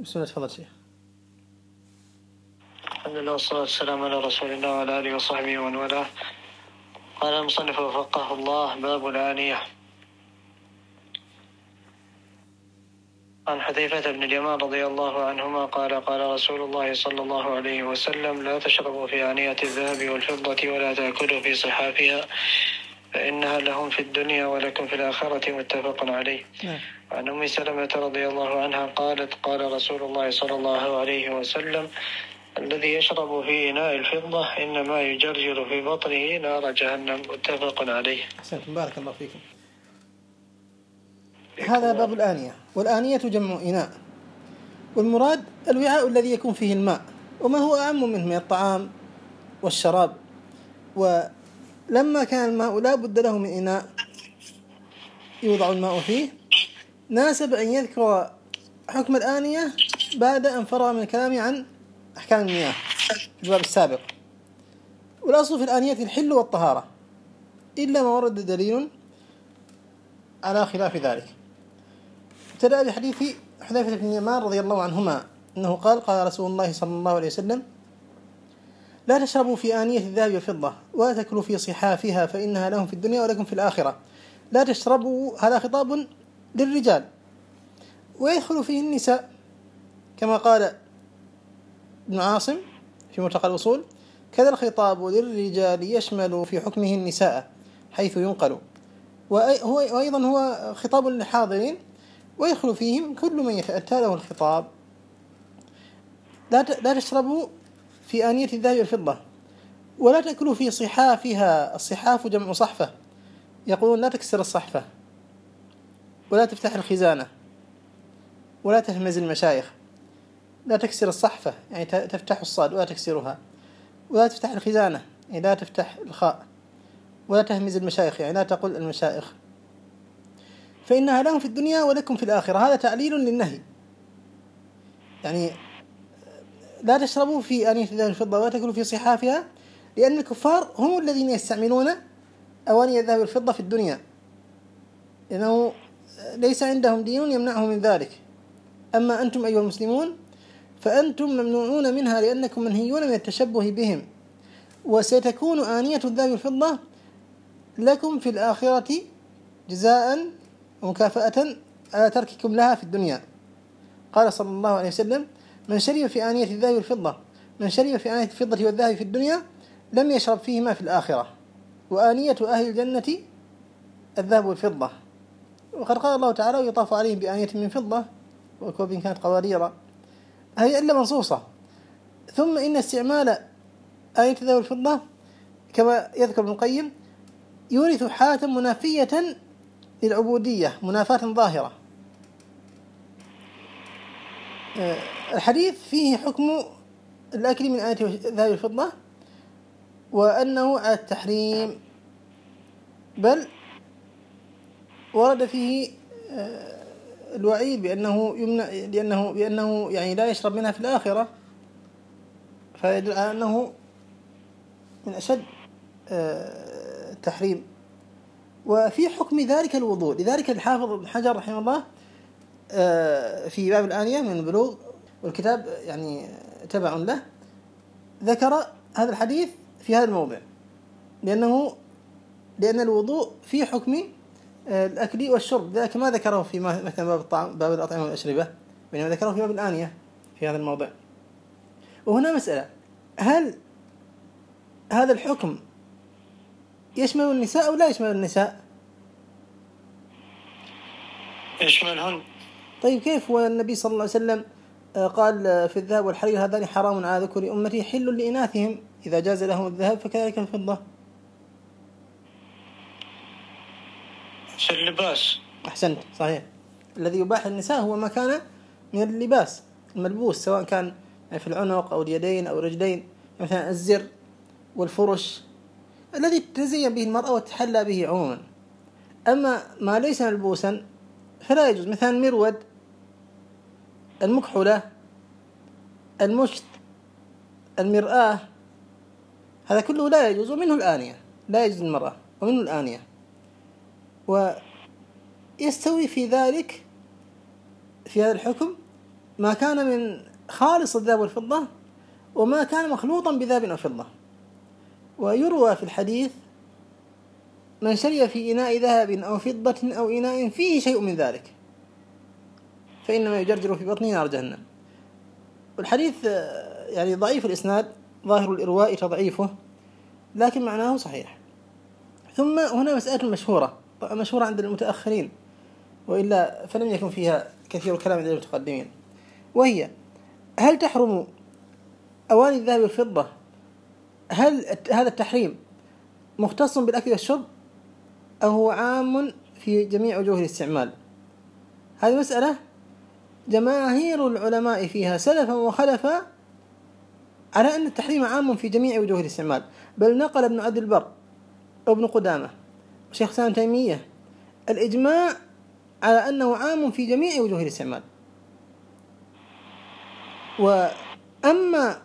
بسم الله. تفضل شيخ. الحمد لله والصلاة والسلام على رسول الله وعلى آله وصحبه ومن والاه. قال المصنف وفقه الله: باب الآنية. عن حذيفة بن اليمان رضي الله عنهما قال: قال رسول الله صلى الله عليه وسلم: لا تشربوا في آنية الذهب والفضة ولا تأكلوا في صحافها فإنها لهم في الدنيا ولكم في الآخرة. متفق عليه. عن أم سلمة رضي الله عنها قالت: قال رسول الله صلى الله عليه وسلم: الذي يشرب في إناء الفضة إنما يجرجر في بطنه نار جهنم. متفق عليه. أحسنتم، بارك الله فيكم. هذا باب الآنية، والآنية جمع إناء، والمراد الوعاء الذي يكون فيه الماء وما هو أعم منه من الطعام والشراب. ولما كان الماء لا بد له من إناء يوضع الماء فيه، ناسب أن يذكر حكم الآنية بعد أن فرغ من الكلام عن أحكام المياه في الباب السابق. والأصل في الآنية الحل والطهارة إلا ما ورد دليل على خلاف ذلك. ابتدأ بحديث حذيفة بن اليمان رضي الله عنهما أنه قال: قال رسول الله صلى الله عليه وسلم: لا تشربوا في آنية الذهب والفضة ولا تأكلوا في صحافها فإنها لهم في الدنيا ولكم في الآخرة. لا تشربوا، هذا خطاب للرجال ويدخل فيه النساء، كما قال ابن عاصم في مرتقى الوصول: كذا الخطاب للرجال يشمل في حكمه النساء حيث ينقل. وأيضا هو خطاب للحاضرين ويدخل فيهم كل من يتأتى له الخطاب. لا تشربوا في آنية الذهب والفضة ولا تأكلوا في صحافها. الصحاف جمع صحفة، يقولون لا تكسر الصحفة ولا تفتح الخزانة ولا تهمز المشايخ. لا تكسر الصحفة يعني تفتح الصاد ولا تكسرها، ولا تفتح الخزانة يعني لا تفتح الخاء، ولا تهمز المشايخ يعني لا تقل المشايخ، فإنها لهم في الدنيا ولكم في الآخرة. هذا تعليل للنهي، يعني لا تشربوا في آنية الذهب والفضة ولا تأكلوا في صحافها، لأن الكفار هم الذين يستعملون أواني الذهب والفضة في الدنيا، لأنه ليس عندهم دين يمنعهم من ذلك. أما أنتم أيها المسلمون فأنتم ممنوعون منها لأنكم منهيون من التشبه بهم، وستكون آنية الذهب والفضة لكم في الآخرة جزاء ومكافأة على ترككم لها في الدنيا. قال صلى الله عليه وسلم: من شرب في آنية الذهب والفضة، من شرب في آنية الفضة والذهب في الدنيا لم يشرب فيهما في الآخرة، وآنية أهل الجنة الذهب والفضة. وقد قال الله تعالى: ويطاف عليهم بآنية من فضة وكوب كانت قوارير. هذه إلا منصوصة. ثم إن استعمال آنية الذهب والفضة كما يذكر ابن القيم يورث حالة منافية للعبودية، منافاة ظاهرة. الحديث فيه حكم الأكل من آنية الذهب والفضة وأنه على التحريم، بل ورد فيه الوعيد بأنه يمنع، بأنه يعني لا يشرب منها في الآخرة، فيدل على أنه من أشد التحريم. وفي حكم ذلك الوضوء، لذلك الحافظ ابن حجر رحمه الله في باب الآنية من البلوغ، والكتاب يعني تبع له، ذكر هذا الحديث في هذا الموضع، لأن الوضوء في حكم الأكل والشرب، ذلك ما ذكره في مثلا باب الطعام، باب الأطعمة والأشربة، بينما ذكره في باب الآنية في هذا الموضع. وهنا مسألة: هل هذا الحكم يشمل النساء أو لا يشمل النساء؟ يشملهن. طيب كيف والنبي صلى الله عليه وسلم قال في الذهب والحرير هذان حرام على ذكور أمتي حل لإناثهم، إذا جاز لهم الذهب فكذلك الفضة. في اللباس. أحسنت، صحيح. الذي يباح للنساء هو ما كان من اللباس الملبوس، سواء كان في العنق أو اليدين أو الرجلين، مثلا الزر والفرش الذي تزين به المرأة وتحلى به عموما. أما ما ليس ملبوسا فلا يجوز، مثلا المرود، المكحلة، المشت، المرآة، هذا كله لا يجوز، ومنه الآنية لا يجوز المرأة، ومنه الآنية. ويستوي في ذلك في هذا الحكم ما كان من خالص الذهب والفضة وما كان مخلوطا بذهب أو فضة. ويروى في الحديث: من شرب في إناء ذهب أو فضة أو إناء فيه شيء من ذلك فإنما يجرجر في بطنه نار جهنم. والحديث يعني ضعيف الإسناد، ظاهر الإرواء تضعيفه، لكن معناه صحيح. ثم هنا مسألة مشهورة عند المتأخرين، وإلا فلم يكن فيها كثير كلام عند المتقدمين، وهي: هل تحرم أواني الذهب والفضة؟ هل هذا التحريم مختص بالأكل والشرب أو هو عام في جميع وجوه الاستعمال؟ هذه مسألة جماهير العلماء فيها سلفا وخلفا على أن التحريم عام في جميع وجوه الاستعمال، بل نقل ابن عبد البر وابن قدامة وشيخ الإسلام ابن تيمية الإجماع على أنه عام في جميع وجوه الاستعمال. وأما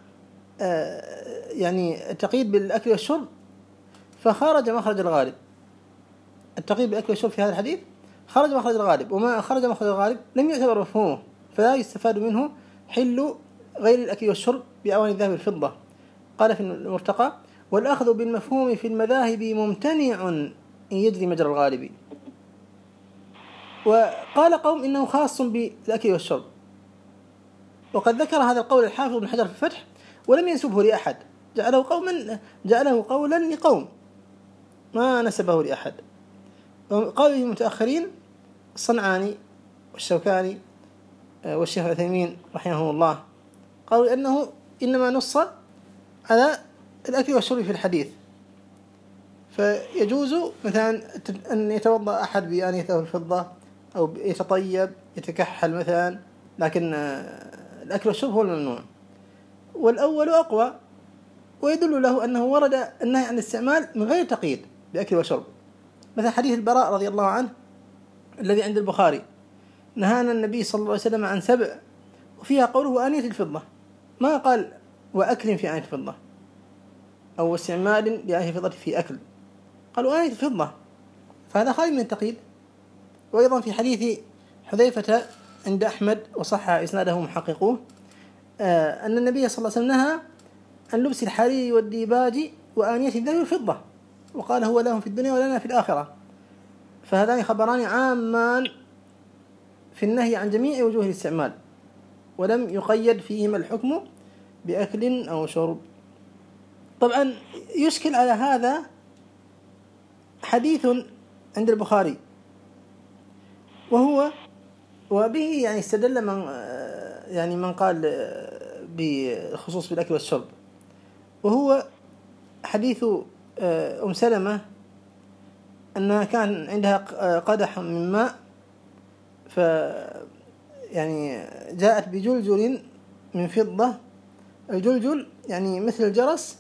يعني التقييد بالأكل والشرب فخرج مخرج الغالب. التقييد بالأكل والشرب في هذا الحديث خرج مخرج الغالب، وما خرج مخرج الغالب لم يعتبر مفهومه، فلا يستفاد منه حل غير الأكل والشرب بأواني الذهب والفضة. قال في المرتقى: والأخذ بالمفهوم في المذاهب ممتنع إن يجري مجرى الغالب. وقال قوم إنه خاص بالأكل والشرب، وقد ذكر هذا القول الحافظ بن حجر في الفتح ولم ينسبه لأحد، جعله قولا لقوم ما نسبه لأحد. قال المتأخرين الصنعاني والشوكاني والشيخ العثيمين رحمه الله قالوا أنه إنما نص على الأكل والشرب في الحديث، فيجوز مثلا أن يتوضأ أحد بآنيته الفضة أو يتطيب يتكحل مثلا، لكن الأكل والشرب هو الممنوع. والأول أقوى، ويدل له أنه ورد النهي عن الاستعمال من غير تقييد بأكل وشرب، مثل حديث البراء رضي الله عنه الذي عند البخاري: نهانا النبي صلى الله عليه وسلم عن 7، وفيها قوله آنية الفضة، ما قال وأكل في آنية الفضة أو استعمال لآنية الفضة في أكل، قالوا آنية الفضة، فهذا خارج من التقييد. وأيضا في حديث حذيفة عند أحمد وصح إسناده محققوه أن النبي صلى الله عليه وسلم نهى عن لبس الحرير والديباج وآنية الذهب والفضة، وقال هو لهم في الدنيا ولنا في الآخرة. فهذان خبران عامان في النهي عن جميع وجوه الاستعمال، ولم يقيد فيهما الحكم بأكل أو شرب. طبعا يشكل على هذا حديث عند البخاري، وبه يعني استدل من قال بخصوص بالأكل والشرب، وهو حديث أم سلمة أنها كان عندها قدح من ماء، يعني جاءت بجلجل من فضة. الجلجل يعني مثل الجرس،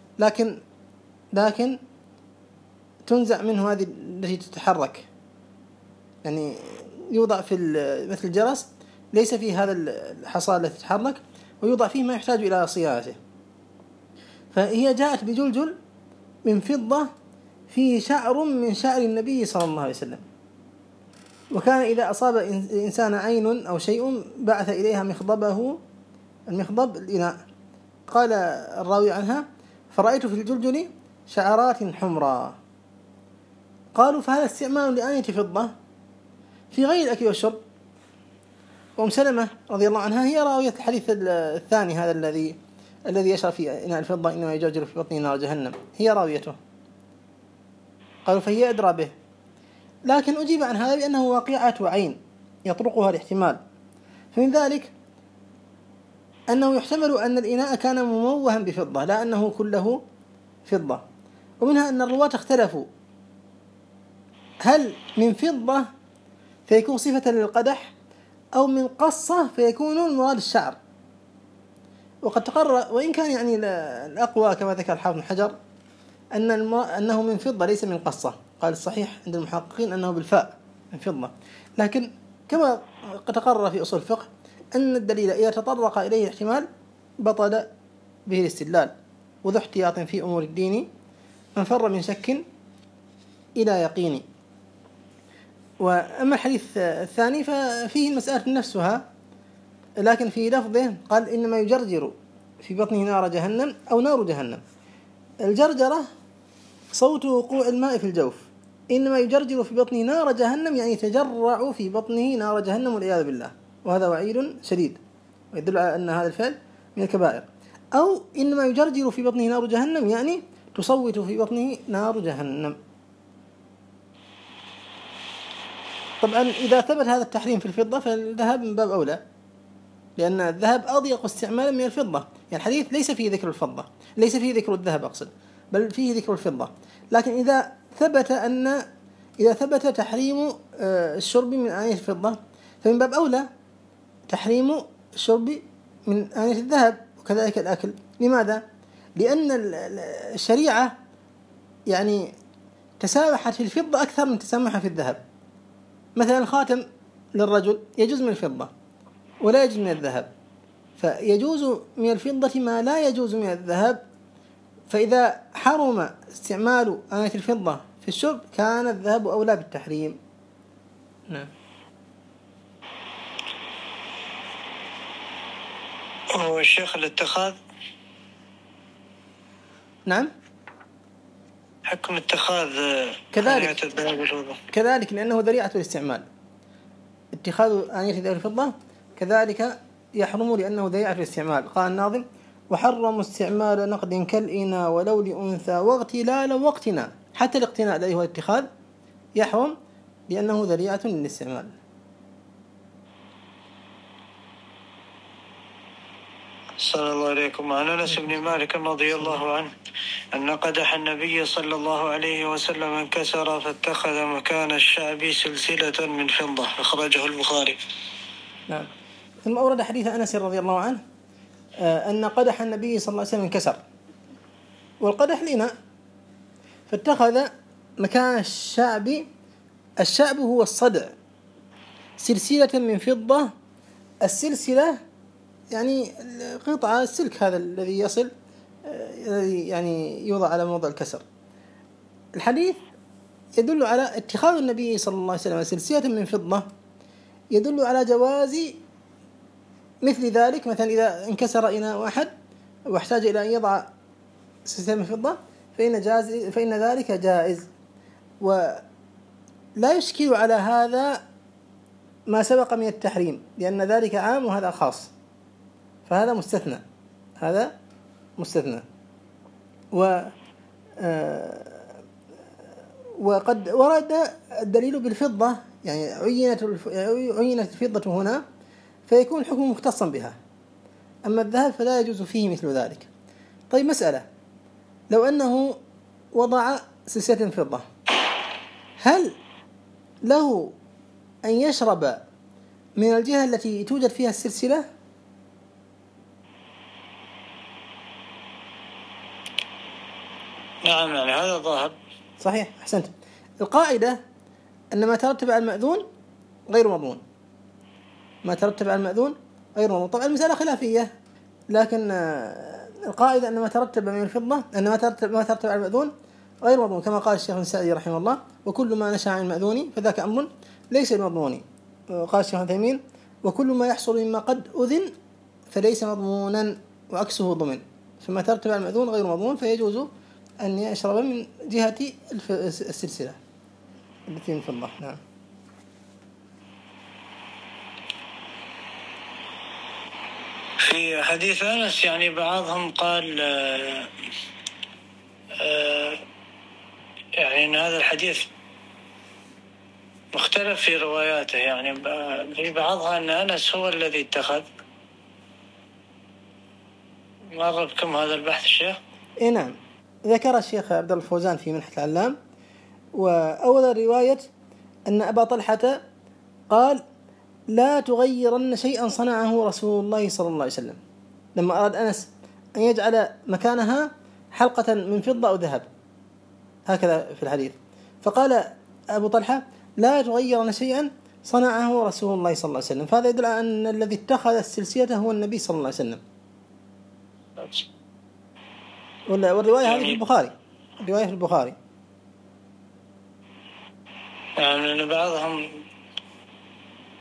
لكن تنزع منه هذه التي تتحرك، يعني يوضع في مثل الجرس ليس فيه هذا الحصى التي تتحرك، ويوضع فيه ما يحتاج إلى صيانته. فهي جاءت بجلجل من فضة فيه شعر من شعر النبي صلى الله عليه وسلم، وكان إذا أصاب إنسان عين أو شيء بعث إليها المخضب الإناء. قال الراوي عنها: فرأيت في الجلجل شعرات حمراء. قالوا: فهذا استعمال لآنية فضة في غير الأكل والشرب. وأم سلمة رضي الله عنها هي راوية الحديث الثاني هذا الذي يشرب في إناء الفضة إنما يجرجر في بطنه نار جهنم، هي راويته. قالوا: فهي أدرى به. لكن أجيب عن هذا بأنه واقعة عين يطرقها الاحتمال، فمن ذلك أنه يحتمل أن الإناء كان مموها بفضة لا أنه كله فضة. ومنها أن الرواة اختلفوا هل من فضة فيكون صفة للقدح أو من قصة فيكون المراد الشعر. وقد تقرر، وإن كان يعني الأقوى كما ذكر الحافظ بن حجر أنه من فضة ليس من قصة، قال الصحيح عند المحققين أنه بالفاء من فضة، لكن كما تقرر في أصول الفقه أن الدليل إذا تطرق إليه الاحتمال بطل به الاستدلال، وذو احتياط في أمور الدين من فر من شك إلى يقين. وأما الحديث الثاني ففيه المسألة نفسها لكن في لفظه قال إنما يجرجر في بطنه نار جهنم أو نار جهنم. الجرجرة صوت وقوع الماء في الجوف، إنما يجرجر في بطنه نار جهنم يعني يتجرع في بطنه نار جهنم والعياذ بالله، وهذا وعيد شديد ويدل على أن هذا الفعل من الكبائر. أو إنما يجرجر في بطنه نار جهنم يعني تصوت في بطنه نار جهنم. طبعا إذا ثبت هذا التحريم في الفضة فالذهب من باب أولى، لأن الذهب أضيق استعمالا من الفضة. يعني الحديث ليس فيه ذكر الفضة، ليس فيه ذكر الذهب أقصد، بل فيه ذكر الفضة. لكن إذا ثبت تحريم الشرب من آنية الفضة فمن باب أولى تحريم الشرب من آنية الذهب، وكذلك الأكل. لماذا؟ لأن الشريعة يعني تسامحت في الفضة أكثر من تسامحها في الذهب. مثلا الخاتم للرجل يجوز من الفضة ولا يجوز من الذهب، فيجوز من الفضة ما لا يجوز من الذهب، فإذا حرم استعمال آنية الفضة في الشرب كان الذهب أولى بالتحريم. نعم. هو الشيخ الاتخاذ، نعم، حكم اتخاذ كذلك لأنه ذريعة الاستعمال. اتخاذ آنية ذهب الفضة كذلك يحرم لأنه ذريعة الاستعمال. قال الناظم: وحرم استعمال نقد كالإناء ولو لأنثى واغتلال وقتنا. حتى الاقتناء الذي هو الاتخاذ يحرم لأنه ذريعة للاستعمال. صلى الله عليكم. عن أنس بن مالك رضي الله عنه أن قدح النبي صلى الله عليه وسلم انكسر فاتخذ مكان الشعب سلسلة من فضة، أخرجه البخاري. نعم. ثم أورد حديث أنس رضي الله عنه أن قدح النبي صلى الله عليه وسلم انكسر، والقدح الإناء، فاتخذ مكان الشعب هو الصدع سلسلة من فضة. السلسلة يعني قطعة السلك هذا الذي يصل يعني يوضع على موضع الكسر. الحديث يدل على اتخاذ النبي صلى الله عليه وسلم سلسلة من فضة، يدل على جواز مثل ذلك. مثلا إذا انكسر إناء أحد واحتاج إلى أن يضع سلسلة من فضة فإن ذلك جائز، ولا يشكل على هذا ما سبق من التحريم، لأن ذلك عام وهذا خاص، فهذا مستثنى، هذا مستثنى. وقد ورد الدليل بالفضة، يعني عينت الفضة هنا فيكون الحكم مختصا بها. أما الذهب فلا يجوز فيه مثل ذلك. طيب مسألة: لو أنه وضع سلسلة فضة، هل له أن يشرب من الجهة التي توجد فيها السلسلة؟ نعم، يعني هذا ظاهر. صحيح، أحسنت. القاعدة أن ما ترتب على المأذون غير مضمون، ما ترتب على المأذون غير مضمون. طبعا المسألة خلافية، لكن القاعدة أن ما ترتب من الفضة، أن ما ترتب على المأذون غير مضمون، كما قال الشيخ السعدي رحمه الله: وكل ما نشأ عن المأذون فذاك أمر ليس بمضمون. قال الشيخ العثيمين: وكل ما يحصل مما قد أذن فليس مضمونا وعكسه ضمن. فما ترتب على المأذون غير مضمون، فيجوز أن يشرب من جهة السلسلة التي من فضة. نعم. في حديث أنس يعني بعضهم قال يعني أن هذا الحديث مختلف في رواياته، يعني في بعضها أن أنس هو الذي اتخذ. مر بكم هذا البحث الشيخ؟ إيه نعم، ذكر الشيخ عبد الله الفوزان في منحة العلام، وأول رواية أن أبا طلحة قال: لا تغيرن شيئا صنعه رسول الله صلى الله عليه وسلم، لما أراد أنس أن يجعل مكانها حلقة من فضة أو ذهب، هكذا في الحديث. فقال أبو طلحة: لا تغيرن شيئا صنعه رسول الله صلى الله عليه وسلم. فهذا يدل على أن الذي اتخذ السلسلة هو النبي صلى الله عليه وسلم. والرواية هذه في البخاري، الرواية في البخاري. يعني أن بعضهم، يعني بعضهم قال أنه اتخذ السلسلة من فضة، وبعضهم قال أنه اتخذ من الذهب. يعني هذا الحديث فيه ضعف. يعني هل هو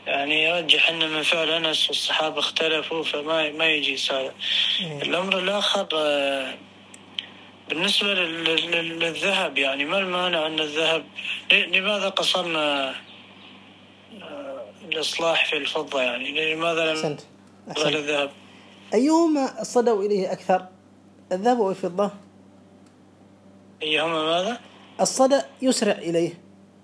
يعني يرجح أن من فعل أنس والصحابة اختلفوا فما يجي هذا. الأمر الآخر بالنسبة للذهب، يعني ما المانع أن الذهب، لماذا قصرنا الإصلاح في الفضة؟ يعني لماذا لم نقبل الذهب؟ أيهما صدوا إليه أكثر، الذهب أو الفضة؟ أيهما ماذا؟ الصدأ يسرع إليه،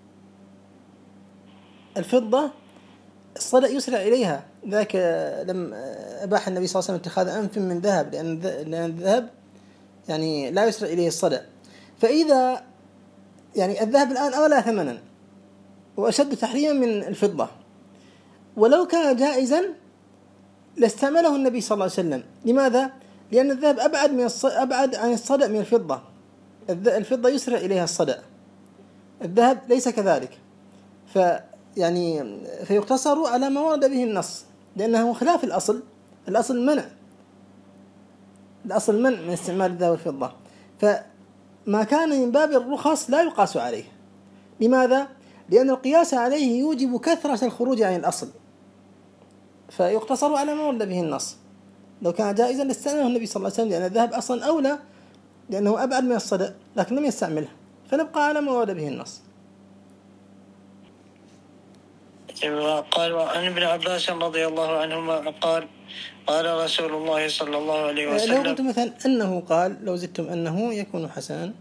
الفضة الصدأ يسرع إليها، ذاك لم أباح النبي صلى الله عليه وسلم اتخاذ أنف من ذهب، لأن الذهب يعني لا يسرع إليه الصدأ. فإذا يعني الذهب الآن أغلى ثمنا وأشد تحريما من الفضة، ولو كان جائزا لاستعمله النبي صلى الله عليه وسلم. لماذا؟ لأن الذهب أبعد عن الصدأ من الفضة. الفضة يسرع إليها الصدأ، الذهب ليس كذلك. فيقتصر على ما ورد به النص، لأنه خلاف الأصل منع من استعمال الذهب والفضة. فما كان من باب الرخص لا يقاس عليه. لماذا؟ لأن القياس عليه يوجب كثرة الخروج عن الأصل، فيقتصر على ما ورد به النص. لو كان جائزا لاستعمله النبي صلى الله عليه وسلم، لأن الذهب أصلا أولى لأنه أبعد من الصدأ، لكن لم يستعمله، فنبقى على ما ورد به النص. قال عن ابن عباس رضي الله عنهما قال قال رسول الله صلى الله عليه وسلم. لو قلت مثلا أنه قال، لو زدتم أنه يكون حسنا.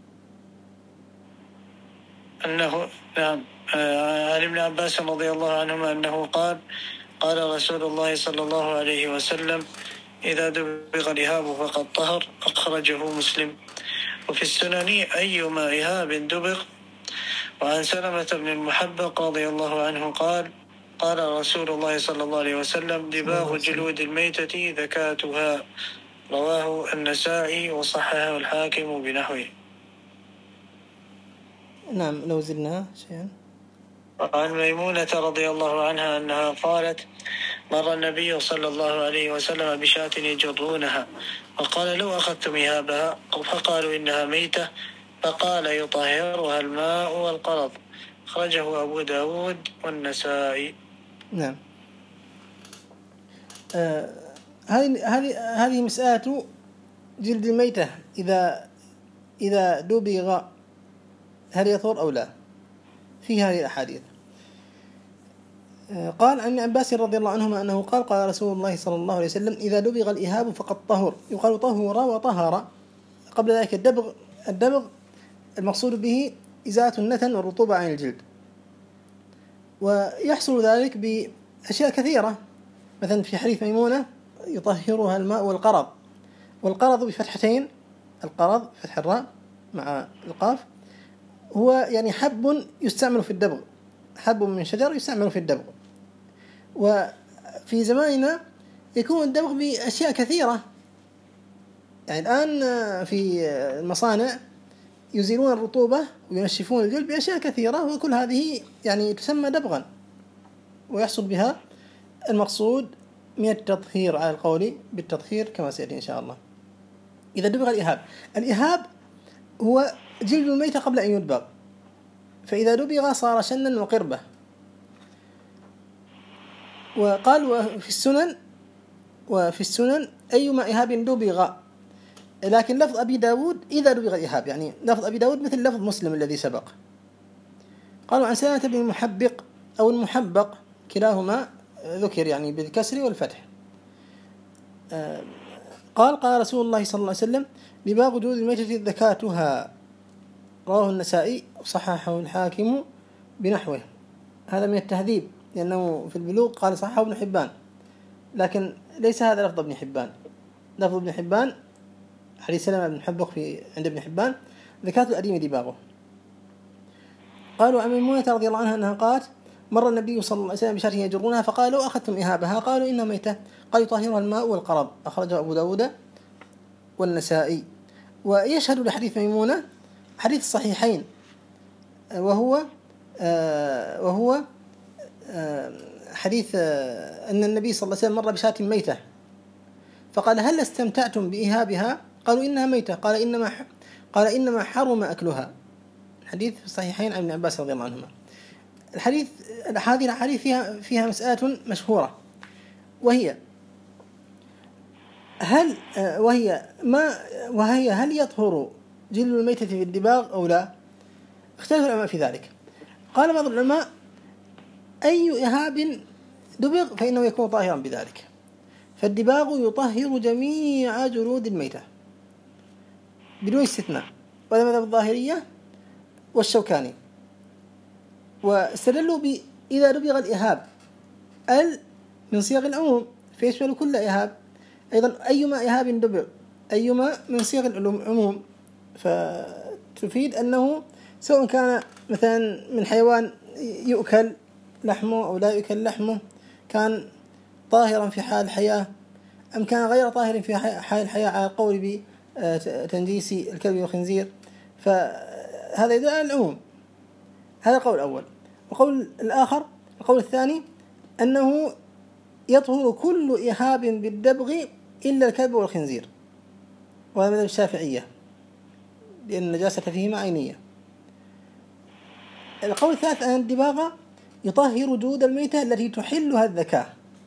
أنه نعم. عن ابن عباس رضي الله عنهما أنه قال رسول الله صلى الله عليه وسلم: إذا دبغ الإهاب فقد طهر. أخرجه مسلم. وفي السنن أيما إهاب دبغ. وعن سلمة بن المحبق رضي الله عنه قال رسول الله صلى الله عليه وسلم: دباغ جلود الميتة ذكاتها. رواه النسائي وصححه الحاكم بنحوه. نعم. لو زدنا شيئا. وعن ميمونة رضي الله عنها أنها قالت: مر النبي صلى الله عليه وسلم بشاة يجرونها، وقال: لو أخذتم إهابها، فقالوا إنها ميتة، فقال: يطهرها الماء والقرض. أخرجه أبو داود والنسائي. نعم. هذه مسألة جلد الميتة إذا دبغ هل يطهر أو لا، في هذه الأحاديث. قال عن عباس رضي الله عنهما أنه قال رسول الله صلى الله عليه وسلم: إذا دبغ الإهاب فقد طهر. يقال طهر وطهر. قبل ذلك الدبغ المقصود به إزالة النتن والرطوبة عن الجلد، ويحصل ذلك بأشياء كثيرة. مثلا في حديث ميمونة: يطهرها الماء والقرض. والقرض بفتحتين، القرض فتح الراء مع القاف، هو يعني حب يستعمل في الدبغ، حب من شجر يستعمل في الدبغ. وفي زماننا يكون الدبغ بأشياء كثيرة. يعني الآن في المصانع يزيلون الرطوبة وينشفون الجلد بأشياء كثيرة، وكل هذه يعني تسمى دبغا، ويحصل بها المقصود من التطهير على القول بالتطهير كما سيأتي إن شاء الله. إذا دبغ الإهاب هو جلد الميتة قبل أن يدبغ، فإذا دبغ صار شنا وقربة. وقال وفي السنن أيما إهاب دبغ، لكن لفظ أبي داود إذا دبغ الإهاب، يعني لفظ أبي داود مثل لفظ مسلم الذي سبق. قالوا عن سلمة بن المحبق أو المحبق، كلاهما ذكر يعني بالكسر والفتح. قال رسول الله صلى الله عليه وسلم: دباغ جلود الميتة ذكاتها. رواه النسائي وصححه الحاكم بنحوه. هذا من التهذيب، لأنه في البلوغ قال صححه ابن حبان، لكن ليس هذا لفظ ابن حبان. لفظ ابن حبان حديث سلمة بن محبق عند ابن حبان: ذكاة الأديم دباغه. قالوا عن ميمونة رضي الله عنها أنها قالت: مر النبي صلى الله عليه وسلم بشاة يجرونها، فقال: لو أخذتم إهابها، قالوا إنها ميتة، قال: يطهرها الماء والقرض. أخرجه أبو داود والنسائي. ويشهد لحديث ميمونة حديث الصحيحين، وهو حديث أن النبي صلى الله عليه وسلم مر بشاة ميتة، فقال: هل استمتعتم بإهابها؟ قالوا: إنها ميتة. قال: إنما حرم أكلها. حديث في الصحيحين عن ابن عباس رضي الله عنهما. هذه الأحاديث فيها مسألة مشهورة، وهي هل يطهر جلد الميتة في الدباغ أو لا؟ اختلف العلماء في ذلك. قال بعض العلماء أي إهاب دبغ فإنه يكون طاهرا بذلك، فالدباغ يطهر جميع جلود الميتة بدون استثناء، وهذا مذهب الظاهرية والشوكاني. واستدلوا إذا دبغ الإهاب من صيغ العموم فيشمل كل إهاب، أيضا أيما إهاب دبغ أيما من صيغ العموم، فتفيد أنه سواء كان مثلا من حيوان يؤكل لحمه أو لا يؤكل لحمه، كان طاهرا في حال الحياة أم كان غير طاهر في حال الحياة، على القول بتنجيس الكلب والخنزير، فهذا يدل على العموم. هذا القول الأول. القول الثاني أنه يطهر كل إهاب بالدبغ إلا الكلب والخنزير، وهذا مذهب الشافعية لأن النجاسة فيهما عينية. القول الثالث أن الدباغ يطهر جلود الميتة التي تحلها الذكاة،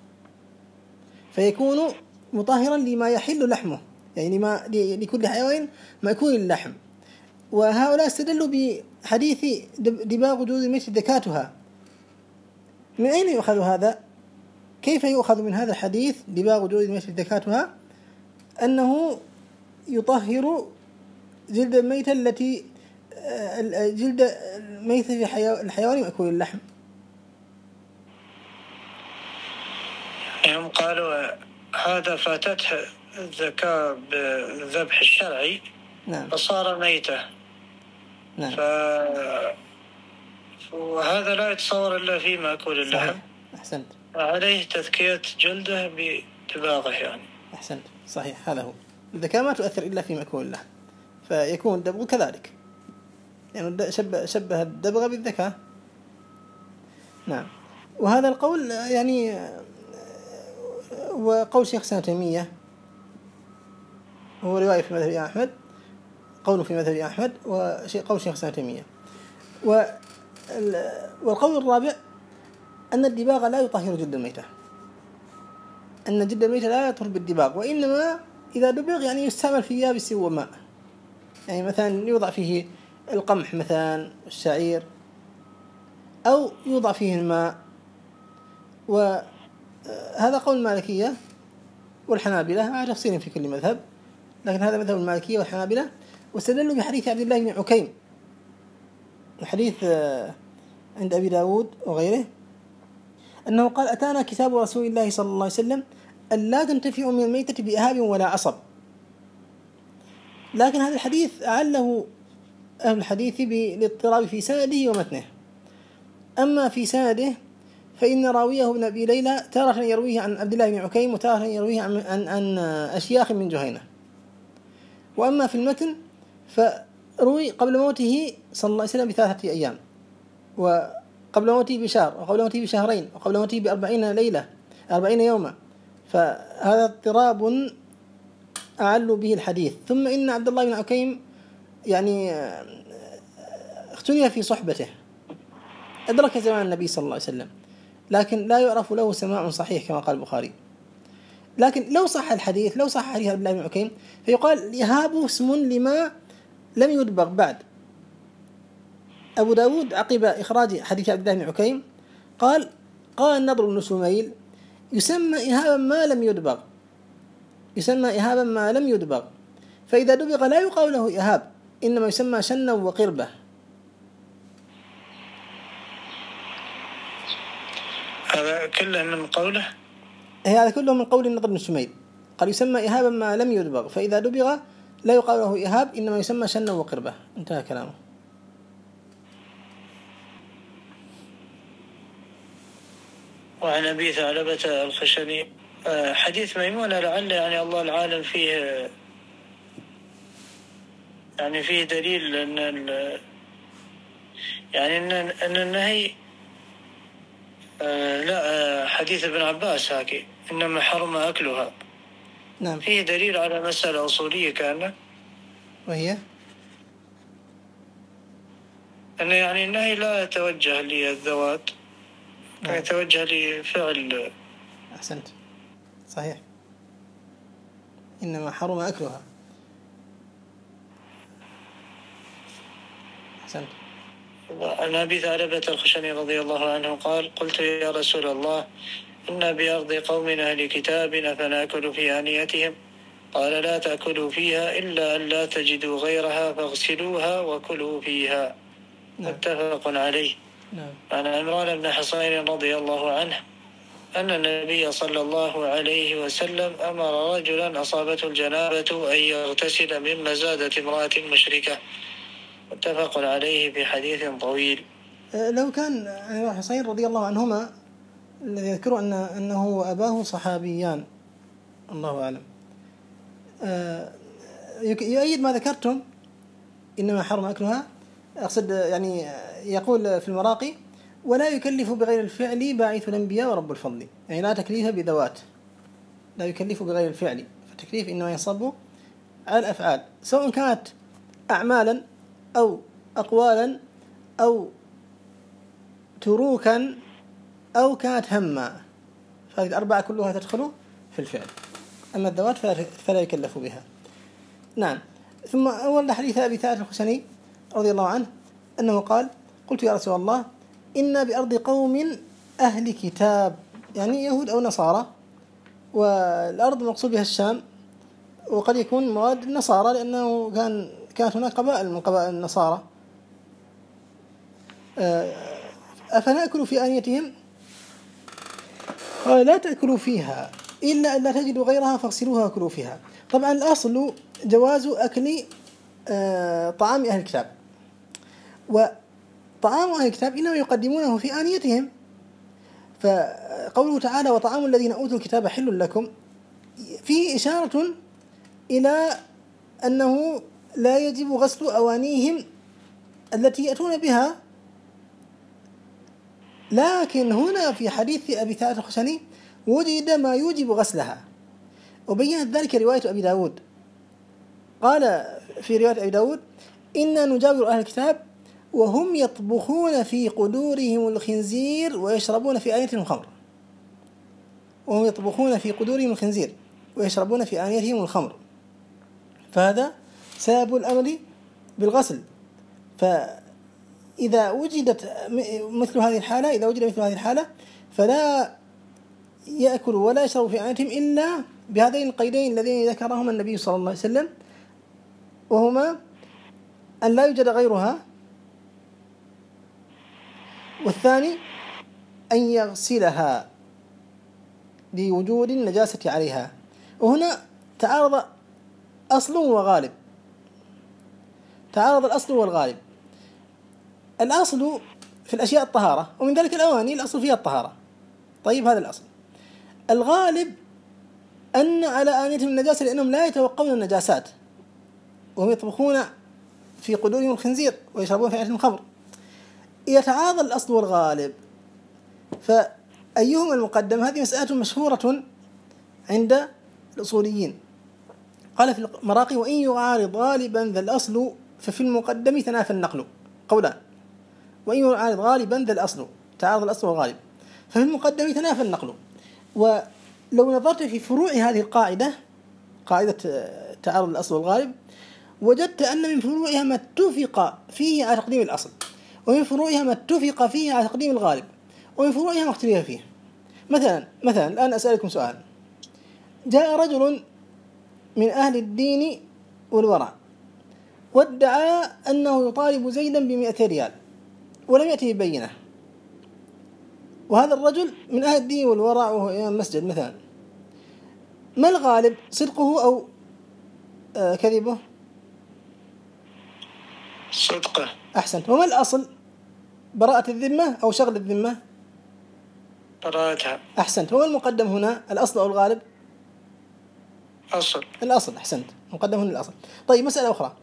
فيكون مطهرا لما يحل لحمه، يعني لكل حيوان مأكول اللحم. وهؤلاء استدلوا بحديث دباغ جلود الميتة ذكاتها. من أين يؤخذ هذا؟ كيف يؤخذ من هذا الحديث دباغ جلود الميتة ذكاتها أنه يطهر جلد الميتة جلد الميتة في الحيوان مأكول اللحم؟ يوم قالوا هذا فاتته الذكاء بالذبح الشرعي، نعم. فصار ميتة. نعم. وهذا لا يتصور إلا في مأكول اللحم. أحسنت. عليه تذكية جلده بدباغه يعني. أحسنت، صحيح، هذا هو. الذكاء ما تؤثر إلا في مأكول اللحم، فيكون الدبغ كذلك، يعني شبه الدبغ بالذكاء. نعم. وهذا القول يعني وقول شيخ الإسلام ابن تيمية، هو رواية في مذهب أحمد، قوله في مذهب أحمد وقول شيخ الإسلام ابن تيمية. والقول الرابع أن الدباغ لا يطهر جلد الميتة، أن جلد الميتة لا يطهر بالدباغ، وإنما إذا دبغ يعني يستعمل في يابس وماء، يعني مثلا يوضع فيه القمح مثلا الشعير، أو يوضع فيه الماء. وهذا قول المالكية والحنابلة مع تفصيل في كل مذهب، لكن هذا مذهب المالكية والحنابلة. واستدلوا بحديث عبد الله بن عكيم، الحديث عند أبي داود وغيره، أنه قال أتانا كتاب رسول الله صلى الله عليه وسلم أن لا تنتفعوا من الميتة بإهاب ولا عصب. لكن هذا الحديث أعله أهل الحديث بالاضطراب في سنده ومتنه. أما في سنده فإن راويه ابن أبي ليلى تارة يرويه عن عبد الله بن عكيم، وتارة يرويه عن أشياخ من جهينة. وأما في المتن فروي قبل موته صلى الله عليه وسلم ب3 أيام، وقبل موته بشهر، وقبل موته بشهرين، وقبل موته ب40 يوما، فهذا اضطراب أعلوا به الحديث. ثم إن عبد الله بن عكيم يعني اختلف في صحبته، أدرك زمان النبي صلى الله عليه وسلم، لكن لا يعرف له سماع صحيح كما قال البخاري. لكن لو صح حديث عبد الله بن عكيم فيقال الإهاب اسم لما لم يدبغ بعد. أبو داود عقب إخراج حديث عبد الله بن عكيم قال النضر بن شميل يسمى إهابا ما لم يدبغ، فإذا دبغ لا يقال له إهاب، إنما يسمى شنا وقربة. هذا كله من قوله؟ هذا كله من قول النضر بن شميل، قال يسمى إهابا ما لم يدبغ، فإذا دبغ لا يقال له إهاب، إنما يسمى شنا وقربة. انتهى كلامه. وعن أبي ثعلبة الخشني حديث ميمونة لعل يعني الله العالم فيه يعني فيه دليل أن النهي لا حديث ابن عباس هاكي إنما حرم أكلها. نعم. فيه دليل على مسألة أصولية كان، وهي أنه يعني النهي لا يتوجه للذوات، يتوجه لفعل. أحسنت، صحيح، إنما حرم أكلها. أحسنت. عن أبي ثعلبة الخشني رضي الله عنه قال: قلت يا رسول الله، إنا بأرض قوم أهل كتاب أفنأكل في آنيتهم؟ قال: لا تأكلوا فيها إلا أن لا تجدوا غيرها فاغسلوها وكلوا فيها. متفق عليه. عن عمران بن حصين رضي الله عنه أن النبي صلى الله عليه وسلم أمر رجلا أصابته الجنابة أن يغتسل من مزادة امرأة مشركة. متفق عليه في حديث طويل. لو كان عمران حصين رضي الله عنهما الذي يذكر أنه وأباه صحابيان، الله أعلم، يؤيد ما ذكرتم إنما حرم أكلها. أقصد يعني يقول في المراقي: ولا يكلف بغير الفعل باعث الأنبياء ورب الفضل، يعني لا تكليف بذوات، لا يكلف بغير الفعل، فالتكليف إنما ينصب على الأفعال سواء كانت أعمالا أو أقوالا أو تروكا أو كانت هما، فهذه الأربعة كلها تدخل في الفعل، أما الذوات فلا يكلف بها. نعم. ثم أول حديث أبي ثعلبة الخشني رضي الله عنه أنه قال: قلت يا رسول الله، إنا بأرض قوم أهل كتاب، يعني يهود أو نصارى، والأرض مقصود بها الشام، وقد يكون مراد النصارى لأنه كانت هناك قبائل من قبائل النصارى. أفنأكل في آنيتهم؟ قال: لا تأكلوا فيها إلا أن لا تجدوا غيرها فاغسلوها وكلوا فيها. طبعا الأصل جواز أكل طعام أهل الكتاب، وطعام أهل الكتاب إنما يقدمونه في آنيتهم، فقوله تعالى: وطعام الذين أوتوا الكتاب حل لكم، فيه إشارة إلى أنه لا يجب غسل أوانيهم التي يأتون بها. لكن هنا في حديث أبي ثعلبة الخشني وجد ما يوجب غسلها، وبينت ذلك رواية أبي داود. قال في رواية أبي داود: إنا نجاور أهل الكتاب وهم يطبخون في قدورهم الخنزير ويشربون في آنيتهم الخمر. وهم يطبخون في قدورهم الخنزير ويشربون في آنيتهم الخمر، فهذا سبب الأمر بالغسل. فإذا وجدت مثل هذه الحالة فلا يأكل ولا يشرب في آنيتهم إلا بهذين القيدين الذين ذكرهما النبي صلى الله عليه وسلم، وهما أن لا يوجد غيرها، والثاني أن يغسلها لوجود النجاسة عليها. وهنا تعارض أصل وغالب، تعارض الأصل والغالب. الأصل في الأشياء الطهارة، ومن ذلك الأواني الأصل فيها الطهارة، طيب هذا الأصل. الغالب أن على آنيتهم النجاسة لأنهم لا يتوقون النجاسات، وهم يطبخون في قدورهم الخنزير ويشربون في آنيتهم الخمر. يتعارض الأصل والغالب، فأيهما المقدم؟ هذه مسألة مشهورة عند الأصوليين. قال في المراقي: وإن يعارض غالبا ذا الأصل ففي المقدم تنافى النقل. قولان: وإن يعارض غالبا ذا الأصل، تعارض الأصل والغالب، ففي المقدم تنافى النقل. ولو نظرت في فروع هذه القاعدة، قاعدة تعارض الأصل والغالب، وجدت أن من فروعها ما اتفق فيه على تقديم الأصل، ومن فروعها ما اتفق فيه على تقديم الغالب، ومن فروعها ما اختلف فيه. مثلا الآن أسألكم سؤال: جاء رجل من أهل الدين والورع وادعى أنه يطالب زيدا ب200 ريال ولم يأتي ببينة، وهذا الرجل من أهل الدين والورع وهو إمام مسجد مثلا، ما الغالب، صدقه أو كذبه؟ صدقه. أحسنت. وما الأصل، براءة الذمة أو شغل الذمة؟ براءتها. أحسنت. هو المقدم هنا الأصل أو الغالب؟ الأصل. أحسنت، مقدم هنا الأصل. طيب مسألة أخرى: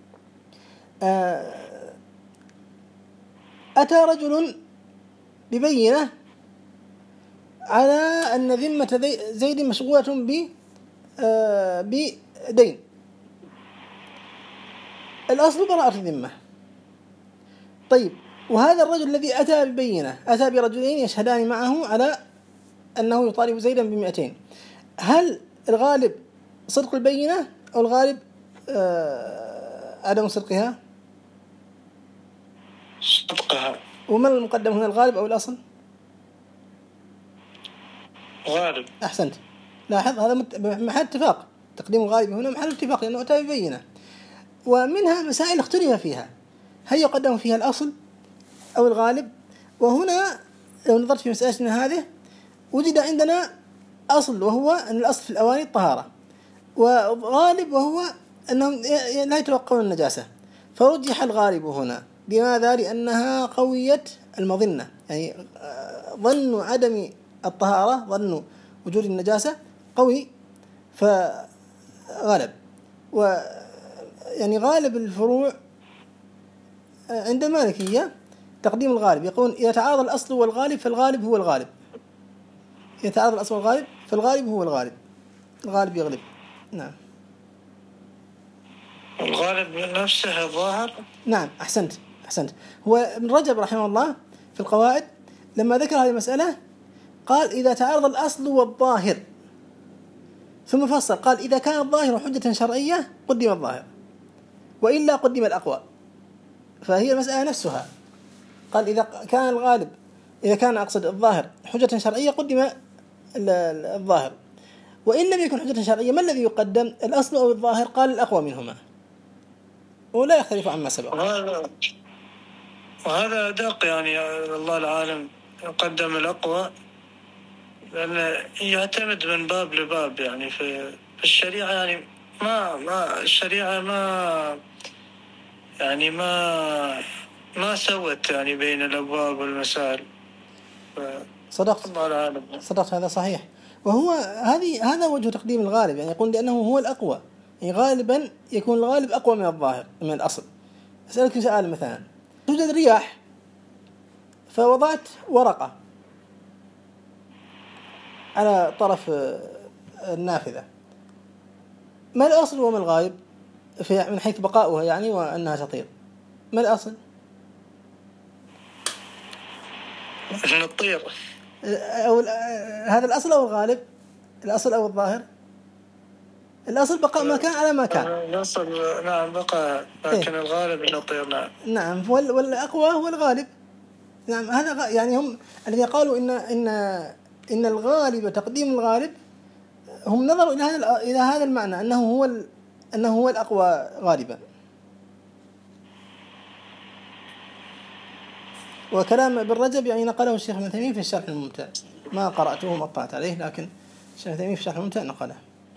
أتى رجل ببينة على أن ذمة زيد مشغولة بدين، الأصل براءة الذمة، طيب، وهذا الرجل الذي أتى ببينة أتى برجلين يشهدان معه على أنه يطالب زيدا ب200، هل الغالب صدق البينة أو الغالب عدم صدقها؟ صدقها. ومن المقدم هنا، الغالب أو الأصل؟ غالب. أحسنت. لاحظ هذا محل اتفاق، تقديم الغالب هنا محل اتفاق لأنه أتى ببينة. ومنها مسائل اختلف فيها، هل يقدم فيها الأصل أو الغالب؟ وهنا لو نظرت في مسألتنا هذه وجد عندنا أصل، وهو أن الأصل في الأواني الطهارة، وغالب وهو أنهم لا يتوقعون النجاسة، فرجح الغالب هنا. لماذا؟ لأنها قوية المظنة، يعني ظن عدم الطهارة، ظن وجود النجاسة قوي فغالب. ويعني غالب الفروع عند المالكية تقديم الغالب، يقول إذا تعارض الأصل والغالب فالغالب هو الغالب، إذا تعارض الأصل والغالب فالغالب هو الغالب، الغالب يغلب. نعم. الغالب من نفسه الظاهر. نعم، أحسنت. هو ابن رجب رحمه الله في القواعد لما ذكر هذه المسألة قال إذا تعارض الأصل والظاهر، ثم فصل قال إذا كان الظاهر حجة شرعية قدم الظاهر، وإلا قدم الأقوى. فهي المسألة نفسها، قال إذا كان الغالب، إذا كان أقصد الظاهر حجة شرعية قدم الظاهر، وإن لم يكن حجة شرعية ما الذي يقدم، الأصل أو الظاهر؟ قال الأقوى منهما، ولا يختلف عما سبق. وهذا أدق، يعني الله العالم يقدم الأقوى، لأنه يعتمد من باب لباب. يعني في الشريعة يعني ما الشريعة ما سوت يعني بين الأبواب والمسائل. صدقت، هذا صحيح. وهو هذا وجه تقديم الغالب، يعني يقول لأنه هو الأقوى، يعني غالبا يكون الغالب أقوى من الظاهر من الأصل. أسألك سؤال، مثلا توجد رياح فوضعت ورقة على طرف النافذة، ما الأصل وما الغالب من حيث بقاؤها يعني وأنها تطير؟ ما الأصل؟ الطير. أو هذا الأصل أو الغالب؟ الأصل أو الظاهر؟ الأصل بقاء ما كان على ما كان. الأصل نعم بقى، لكن الغالب إنه الطير. نعم. والأقوى هو الغالب. نعم، هذا يعني هم الذين قالوا إن الغالب تقديم الغالب، هم نظروا إلى هذا المعنى أنه هو الأقوى غالبا. وكلام ابن رجب يعني نقله الشيخ ابن تيمية في الشرح الممتع، ما قرأته وما اطلعت عليه، لكن الشيخ ابن تيمية في الشرح الممتع نقله.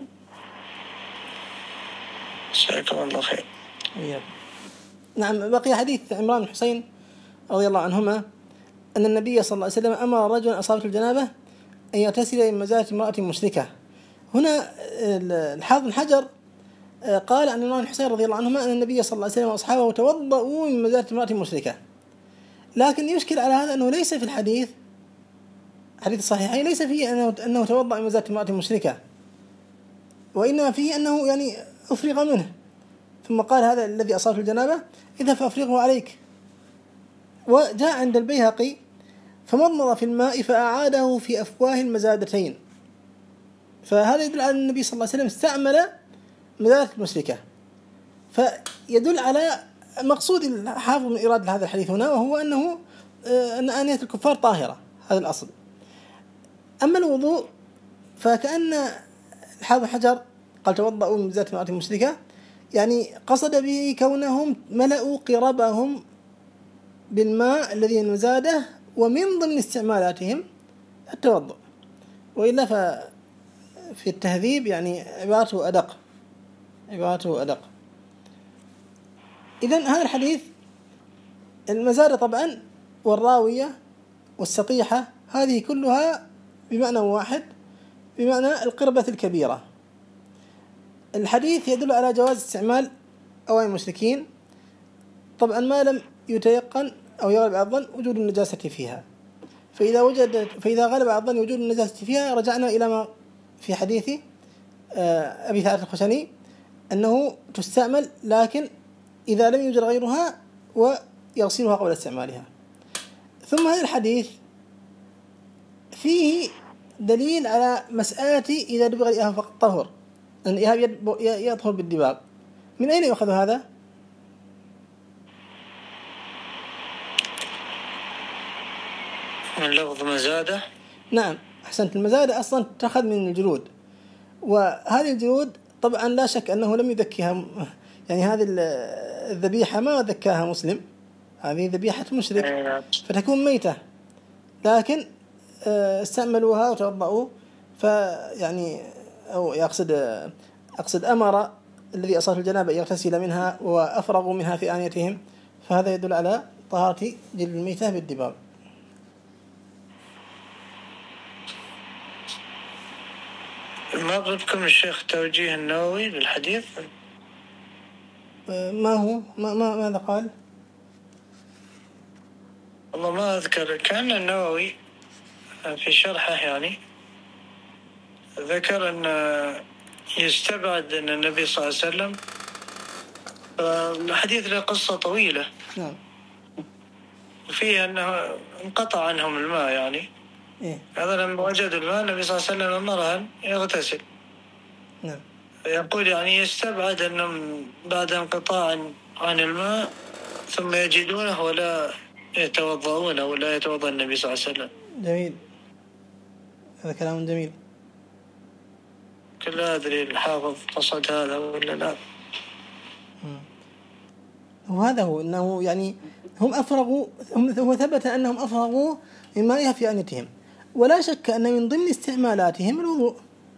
جزاكم الله خير. نعم. بقي حديث عمران بن حسين رضي الله عنهما أن النبي صلى الله عليه وسلم أمر رجلا أصابته الجنابة أن يغتسل من مزارة امرأة مشركة. هنا الحافظ بن حجر قال عن عمران بن حسين رضي الله عنهما أن النبي صلى الله عليه وسلم وأصحابه توضؤوا من مزارة امرأة مشركة، لكن يشكل على هذا أنه ليس في الحديث، حديث الصحيحين ليس فيه أنه توضأ من مزارة امرأة مشركة، وإنما فيه أنه يعني أفرغ منه، ثم قال هذا الذي أصابته الجنابة إذا فأفرغه عليك. وجاء عند البيهقي فمضمض في الماء فأعاده في أفواه المزادتين، فهذا يدل على النبي صلى الله عليه وسلم استعمل مزادة المشركة، فيدل على مقصود الحافظ من إرادة هذا الحديث هنا، وهو أن آنية الكفار طاهرة، هذا الأصل. أما الوضوء فكأن الحافظ حجر قال توضأوا من مزادة امرأة مشركة، يعني قصد به كونهم ملأوا قربهم بالماء الذي مزاده، ومن ضمن استعمالاتهم التوضؤ، وإلا ففي التهذيب يعني عبارته أدق. إذن هذا الحديث المزادة طبعا والراوية والسطيحة هذه كلها بمعنى واحد، بمعنى القربة الكبيرة. الحديث يدل على جواز استعمال أواني المشركين، طبعا ما لم يتيقن أو يغلب على الظن وجود النجاسة فيها، فإذا غلب على الظن وجود النجاسة فيها رجعنا إلى ما في حديث أبي ثعلبة الخشني أنه تستعمل، لكن إذا لم يوجد غيرها يغسلها قبل استعمالها. ثم هذا الحديث فيه دليل على مسألة إذا دبغ الإهاب فقط طهر، أن الإهاب يطهر بالدباغ. من أين يؤخذ هذا؟ من لفظ مزادة. نعم أحسنت، المزادة أصلا تأخذ من الجلود، وهذه الجلود طبعا لا شك أنه لم يذكيها، يعني هذه الذبيحة ما ذكاها مسلم، هذه ذبيحة مشرك فتكون ميتة، لكن استعملوها وتوضأوا، فيعني أو أقصد أمر الذي أصاب الجنابة يغتسل منها وأفرغوا منها في آنيتهم، فهذا يدل على طهارة جلد الميتة بالدباغ. ما ضبطكم الشيخ توجيه النووي للحديث؟ ما هو ماذا قال؟ والله ما أذكر، كان النووي في شرحه يعني ذكر أن يستبعد أن النبي صلى الله عليه وسلم، الحديث له قصة طويلة. نعم. وفيه أنه انقطع عنهم الماء يعني. هذا لما وجدوا الماء النبي صلى الله عليه وسلم أمرها أن يغتسل. نعم. يقول يعني يستبعد أنهم بعد انقطاع عن الماء ثم يجدونه ولا يتوضؤون ولا يتوضأ النبي صلى الله عليه وسلم. جميل، هذا كلام جميل. كل أدري الحافظ قصد هذا ولا لا. وهذا هو أنه يعني هم أفرغوا، هو ثبت أنهم أفرغوا من مائها في آنيتهم، ولا شك أن من ضمن استعمالاتهم الوضوء،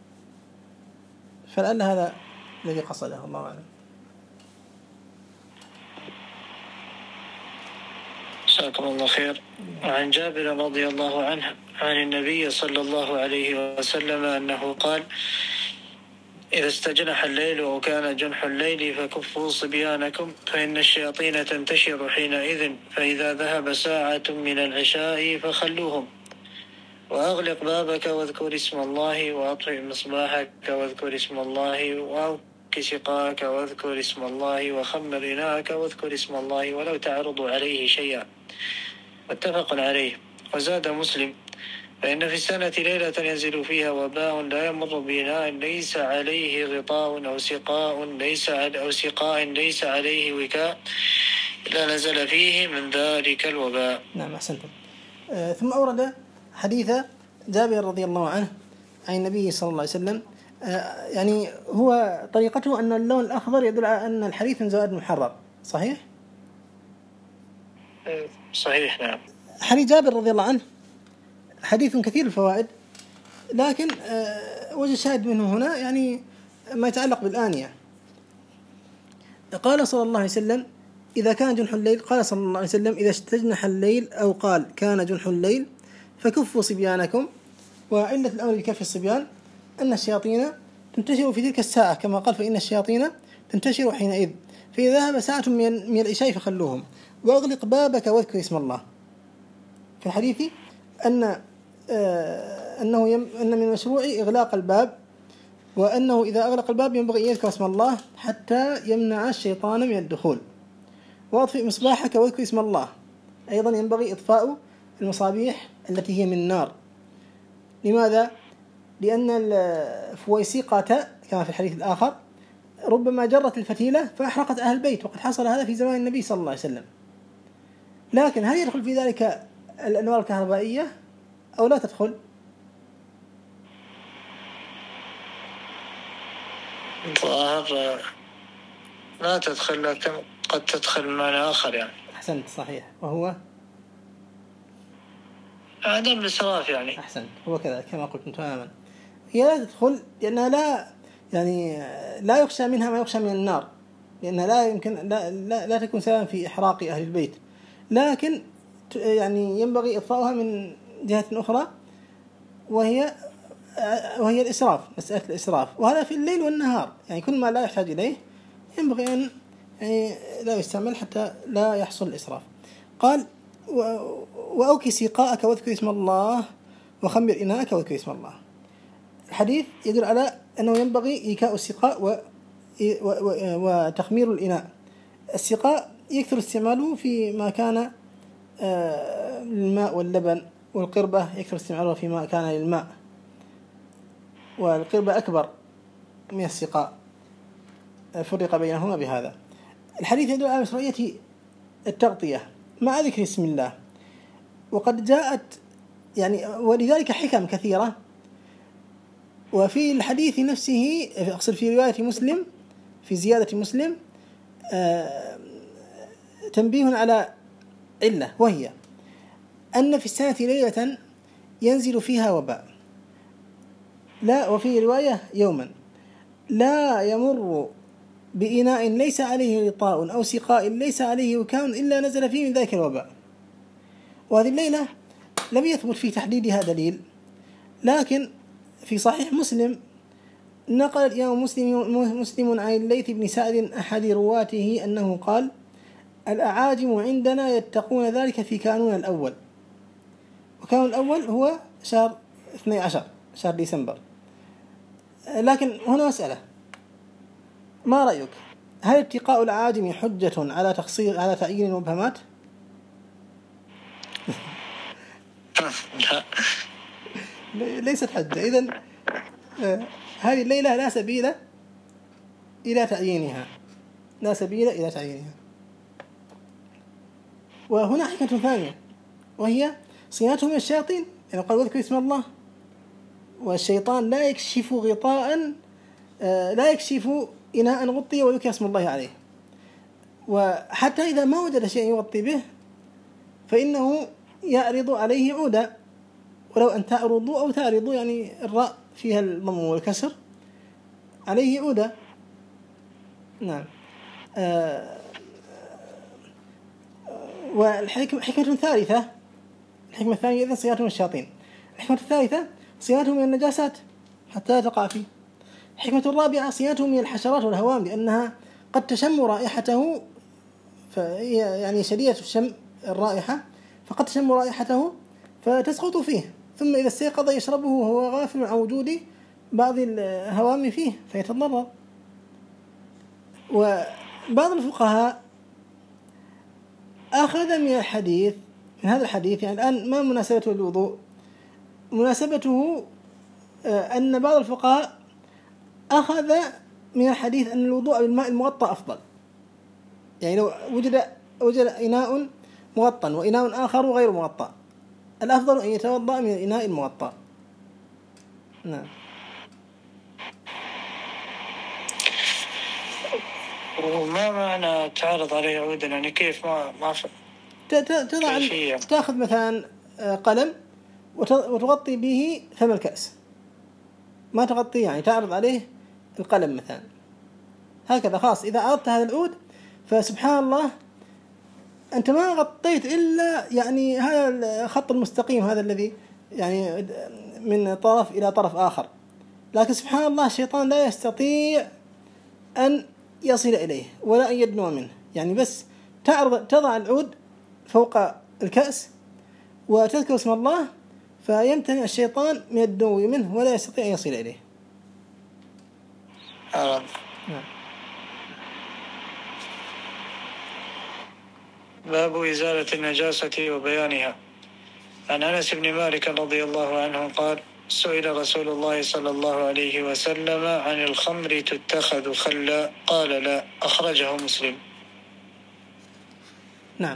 فلعل هذا الذي قصده، الله أعلم. جزاكم الله خير. عن جابر رضي الله عنه عن النبي صلى الله عليه وسلم أنه قال: إذا استجنح الليل وكان جنح الليل فكفوا صبيانكم فإن الشياطين تنتشر حينئذ، فإذا ذهب ساعة من العشاء فخلوهم، وأغلق بابك واذكر اسم الله، وأطفئ مصباحك واذكر اسم الله، وأوك سقاك واذكر اسم الله، وخمر إناءك واذكر اسم الله، ولو تعرض عليه شيئا. متفق عليه. وزاد مسلم: فإن في السنة ليلة ينزل فيها وباء لا يمر بإناء ليس عليه غطاء أو سقاء ليس عليه وكاء إلا نزل فيه من ذلك الوباء. نعم أحسنتم. ثم أورد حديث جابر رضي الله عنه عن النبي صلى الله عليه وسلم، يعني هو طريقته أن اللون الأخضر يدل على أن الحديث من زوائد محرر، صحيح؟ صحيح نعم. حديث جابر رضي الله عنه حديث كثير الفوائد، لكن وجه شاهد منه هنا يعني ما يتعلق بالآنية. قال صلى الله عليه وسلم: إذا كان جنح الليل، قال صلى الله عليه وسلم: إذا استجنح الليل، أو قال كان جنح الليل، فكفوا صبيانكم. وعلة الأمر بكف الصبيان أن الشياطين تنتشر في تلك الساعة، كما قال: فإن الشياطين تنتشر حينئذ، فإذا ذهب ساعة من العشاء فخلوهم، وأغلق بابك واذكر اسم الله. في الحديث أن من المشروع إغلاق الباب، وأنه إذا أغلق الباب ينبغي أن يذكر اسم الله حتى يمنع الشيطان من الدخول. وأطفئ مصباحك واذكر اسم الله، أيضا ينبغي إطفاء المصابيح التي هي من نار. لماذا؟ لأن الفويسيقة كما في الحديث الآخر ربما جرت الفتيلة فأحرقت أهل البيت، وقد حصل هذا في زمان النبي صلى الله عليه وسلم. لكن هل يدخل في ذلك الأنوار الكهربائية أو لا تدخل؟ ظاهر لا تدخل، لكن قد تدخل معنى آخر يعني. أحسنت، صحيح، وهو عدم الإسراف يعني. أحسنت، هو كذا كما قلت تماما. هي لا تدخل لأنها لا يخشى منها ما يخشى من النار، لأنها لا يمكن لا تكون سببا في إحراق أهل البيت، لكن يعني ينبغي إطفاؤها من جهة أخرى، وهي الإسراف، مسألة الإسراف، وهذا في الليل والنهار، يعني كل ما لا يحتاج إليه ينبغي أن لا يستعمل حتى لا يحصل الإسراف. قال: وأوكي سقاءك واذكر اسم الله، وخمر إناءك واذكر اسم الله. الحديث يدل على أنه ينبغي إيكاء السقاء وتخمير الإناء. السقاء يكثر استعماله فيما كان الماء واللبن، والقربة يكثر استعمالها فيما كان للماء، والقربة أكبر من السقاء، فرق بينهما بهذا. الحديث يدل على مشروعية التغطية مع ذكر اسم الله، وقد جاءت يعني ولذلك حكم كثيرة. وفي الحديث نفسه أقصد في رواية مسلم في زيادة مسلم تنبيه على علة، وهي أن في السنة ليلة ينزل فيها وباء، لا وفي رواية يوما لا يمر بإناء ليس عليه غطاء أو سقاء ليس عليه وكاء إلا نزل فيه من ذلك الوباء. وهذه الليلة لم يثبت في تحديدها دليل، لكن في صحيح مسلم نقل الإمام مسلم عن الليث بن سعد أحد رواته أنه قال: الأعاجم عندنا يتقون ذلك في كانون الأول، وكانون الأول هو شهر 12 شهر ديسمبر. لكن هنا مسألة، ما رأيك؟ هل اتقاء الأعاجم حجة على تخصيص على تعيين المبهمات؟ لا، ليست حجة. إذن هذه الليلة لا سبيل إلى تعيينها، لا سبيل إلى تعيينها. وهنا حكمة ثانية، وهي صيانتهم من الشياطين، يعني قال: واذكر اسم الله. والشيطان لا يكشف غطاء، لا يكشف إناء غطي وذكر اسم الله عليه، وحتى إذا ما وجد شيء يغطي به فإنه يعرض عليه عودا، ولو أن تعرضوا أو تعرضوا، يعني الراء فيها الضم والكسر، عليه عودا. نعم. والحكمة الثالثة، الحكمة الثانية إذن صيانتهم من الشياطين. الحكمة الثالثة صيانتهم من النجاسات حتى لا تقع فيه. الحكمة الرابعة صيانتهم من الحشرات والهوام، لأنها قد تشم رائحته، فهي يعني شديدة الشم الرائحة، فقد تشم رائحته فتسقط فيه، ثم إذا استيقظ يشربه وهو غافل عن وجود بعض الهوام فيه فيتضرر. وبعض الفقهاء أخذ من الحديث، من هذا الحديث، يعني الآن ما مناسبته للوضوء؟ مناسبته أن بعض الفقهاء أخذ من الحديث أن الوضوء بالماء المغطى أفضل، يعني لو وجد إناء مغطى وإناء آخر غير مغطى، الأفضل أن يتوضأ من الإناء المغطى. نعم. وما معنى تعرض عليه عودا؟ يعني كيف؟ ما تأخذ مثلا قلم وتغطي به فم الكأس، ما تغطي، يعني تعرض عليه القلم مثلا هكذا، خاص إذا أردت هذا العود فسبحان الله أنت ما غطيت إلا يعني هذا الخط المستقيم، هذا الذي يعني من طرف إلى طرف آخر، لكن سبحان الله الشيطان لا يستطيع أن يصل إليه ولا أن يدنو منه، يعني بس تضع العود فوق الكأس وتذكر اسم الله فيمتنع الشيطان من الدنو منه ولا يستطيع أن يصل إليه. باب إزالة النجاسة وبيانها. عن أنس بن مالك رضي الله عنه قال: سئل رسول الله صلى الله عليه وسلم عن الخمر تتخذ خلا، قال: لا. أخرجه مسلم. نعم.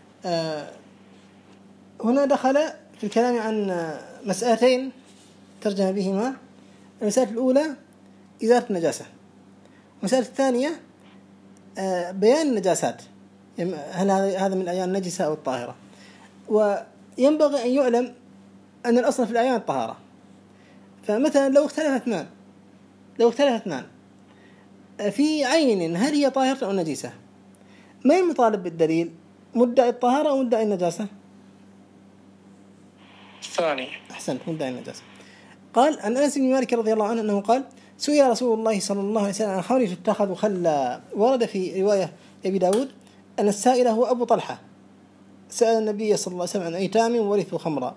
هنا دخل في الكلام عن مسألتين ترجم بهما. المسألة الأولى إزالة النجاسة، المسألة الثانية بيان النجاسات، هل هذا من الأعيان النجسة أو الطاهرة. وينبغي أن يعلم أن الأصل في الأعيان الطهارة، فمثلا لو اختلف اثنان في عين هل هي طاهرة أو نجسة، ما يطالب بالدليل؟ مدعي الطهارة أو مدعي النجاسة؟ الثاني. أحسنت، مدعي النجاسة. قال عن أنس بن مالك رضي الله عنه أنه قال: سئل رسول الله صلى الله عليه وسلم عن خمر تتخذ خلا. ورد في رواية أبي داود أن السائل هو أبو طلحة، سأل النبي صلى الله عليه وسلم عن أيتام ورثوا خمرا.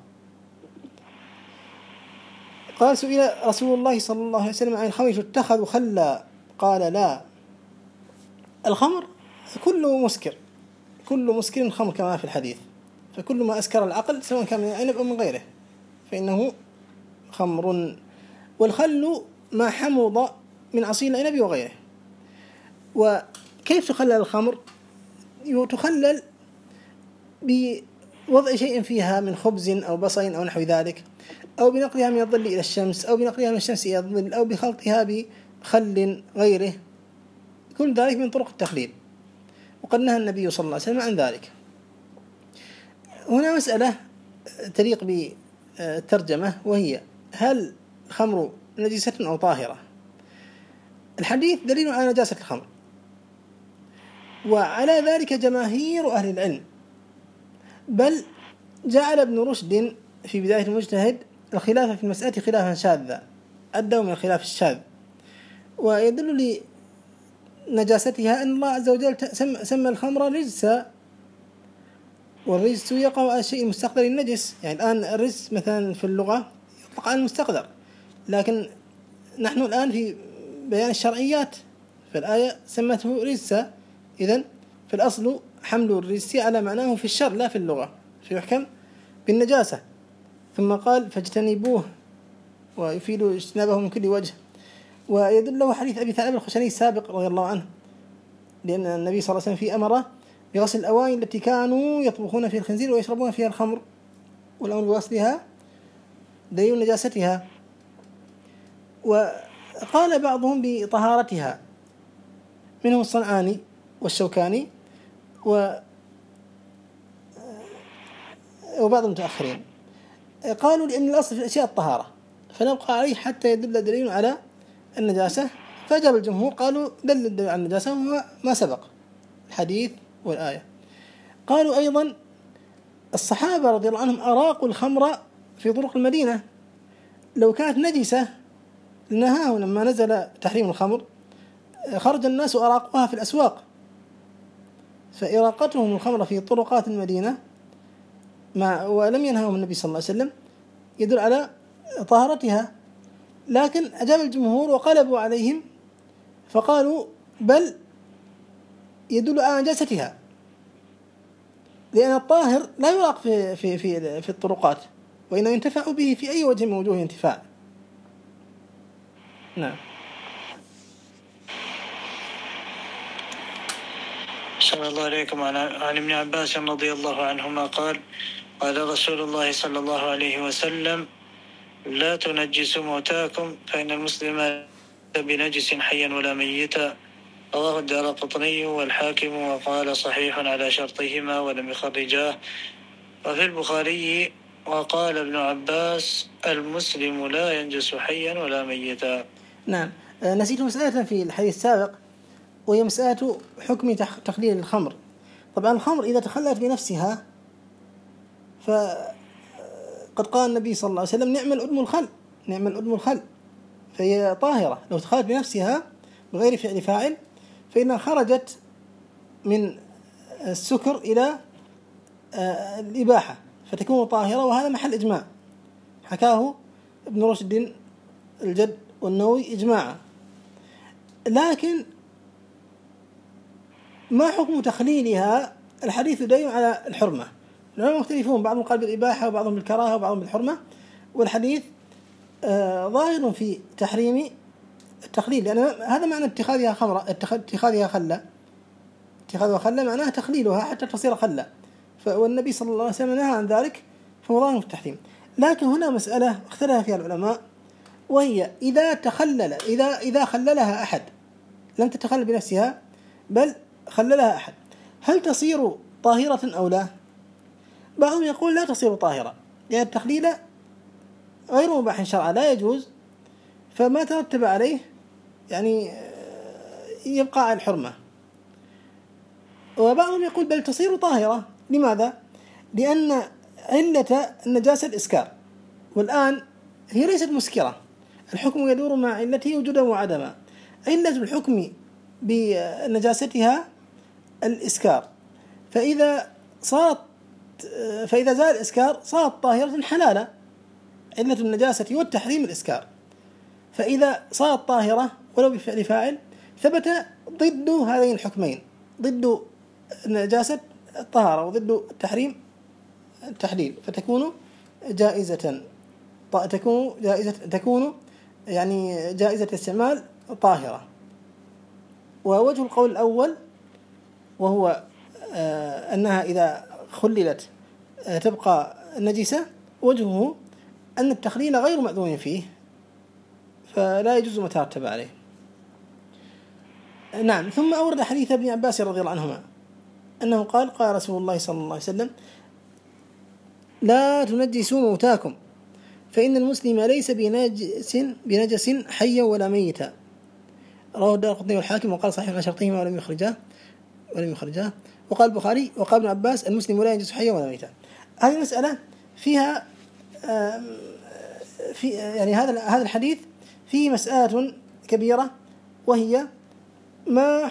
قال: سئل رسول الله صلى الله عليه وسلم عن الخمر تتخذ خلا، قال: لا. الخمر كله مسكر، كل مسكر خمر كما في الحديث، فكل ما أسكر العقل سواء كان من العنب أو من غيره فإنه خمر. والخل ما حمض من عصير العنب وغيره. وكيف تخلل الخمر؟ تخلل بوضع شيء فيها من خبز أو بصل أو نحو ذلك، أو بنقلها من الظل إلى الشمس، أو بنقلها من الشمس إلى الظل، أو بخلطها بخل غيره، كل ذلك من طرق التخليل، وقد نهى النبي صلى الله عليه وسلم عن ذلك. هنا مسألة تليق بالترجمة، وهي هل الخمر نجسة أو طاهرة؟ الحديث دليل على نجاسة الخمر، وعلى ذلك جماهير أهل العلم، بل جعل ابن رشد في بداية المجتهد الخلاف في المسألة خلافا شاذا أدى من الخلاف الشاذ. ويدل لنجاستها أن الله عز وجل سمى الخمر رجسا، والرجس يقع على الشيء المستقدر النجس. يعني الآن الرجس مثلا في اللغة يطلق على المستقدر، لكن نحن الآن في بيان الشرعيات، فالآية سمته رجسا، إذن في الأصل حمل الرجس على معناه في الشرع لا في اللغة، فيحكم بالنجاسة. ثم قال فاجتنبوه، ويفيد اجتنابه من كل وجه. ويدل له حديث أبي ثعلبة الخشني السابق رضي الله عنه، لأن النبي صلى الله عليه وسلم في أمره بغسل الأواني التي كانوا يطبخون فيها الخنزير ويشربون فيها الخمر، والأمر بغسلها دليل نجاستها. وقال بعضهم بطهارتها، منهم الصنعاني والشوكاني وبعض المتأخرين، قالوا لأن الأصل في الأشياء الطهارة، فنبقى عليه حتى يدل دليل على النجاسة. فأجاب الجمهور قالوا دل الدليل على النجاسة هو ما سبق الحديث والآية. قالوا أيضا الصحابة رضي الله عنهم أراقوا الخمر في طرق المدينة، لو كانت نجسة نهاهم لما نزل تحريم الخمر، خرج الناس وأراقوها في الأسواق، فإراقتهم الخمر في طرقات المدينة ولم ينهاهم النبي صلى الله عليه وسلم يدل على طهارتها. لكن أجاب الجمهور وقلبوا عليهم فقالوا بل يدل على نجاستها، لأن الطاهر لا يراق في الطرقات، وإنه ينتفع به في أي وجه من وجوه الانتفاع. نعم. صلى الله عليكم. عن ابن عباس رضي الله عنهما قال قال رسول الله صلى الله عليه وسلم لا تنجسوا موتاكم فإن المسلم بنجس حيا ولا ميتا. رواه الدارقطني والحاكم وقال صحيح على شرطهما ولم يخرجاه. وفي البخاري وقال ابن عباس المسلم لا ينجس حيا ولا ميتا. نعم. نسيت مسألة في الحديث السابق، وهي مسألة حكم تخليل الخمر. طبعا الخمر إذا تخلت بنفسها فقد قال النبي صلى الله عليه وسلم نعم الأدم الخل، فهي طاهرة. لو تخلت بنفسها بغير فعل فاعل فإنها خرجت من السكر إلى الإباحة فتكون طاهرة، وهذا محل إجماع حكاه ابن رشد الجد والنووي إجماعا. لكن ما حكم تخليلها؟ الحديث دليل على الحرمة، العلماء مختلفون، بعضهم قال بالإباحة وبعضهم بالكراهة وبعضهم بالحرمة، والحديث ظاهر في تحريم التخليل، لأن هذا معنى اتخاذها خمرة، اتخاذها خلة معناها تخليلها حتى تصير خلة، والنبي صلى الله عليه وسلم نهى عن ذلك، فهو ظاهر في التحريم. لكن هنا مسألة اختلف فيها العلماء، وهي إذا خللها أحد، لم تتخلل بنفسها بل خللها أحد، هل تصير طاهرة أو لا؟ بعضهم يقول لا تصير طاهرة، لأن التخليل غير مباح شرعا لا يجوز، فما ترتب عليه يعني يبقى على الحرمة. وبعضهم يقول بل تصير طاهرة. لماذا؟ لأن علة النجاسة الإسكار، والآن هي ليست مسكرة، الحكم يدور مع علته وجودا وعدما. علة الحكم بنجاستها الإسكار، فإذا زال الإسكار صارت طاهرة حلالة. علة النجاسة والتحريم الإسكار، فإذا صارت طاهرة ولو بفعل فاعل ثبت ضد هذين الحكمين، ضد نجاسة الطهارة وضد التحريم التحليل، فتكون جائزة، تكون يعني جائزة الاستعمال طاهرة. ووجه القول الأول وهو أنها إذا خللت تبقى نجسة، وجهه أن التخليل غير مأذون فيه فلا يجوز ما ترتب عليه. نعم. ثم أورد حديث ابن عباس رضي الله عنهما أنه قال قال رسول الله صلى الله عليه وسلم: لا تنجسوا موتاكم فإن المسلم ليس بنجس حيا ولا ميتا. رواه الدارقطني والحاكم وقال صحيح على شرطهما ولم يخرجاه. وقال البخاري وقال ابن عباس: المسلم لا ينجس حيا ولا ميتا. هذه المسألة فيها في يعني هذا الحديث فيه مسألة كبيرة، وهي ما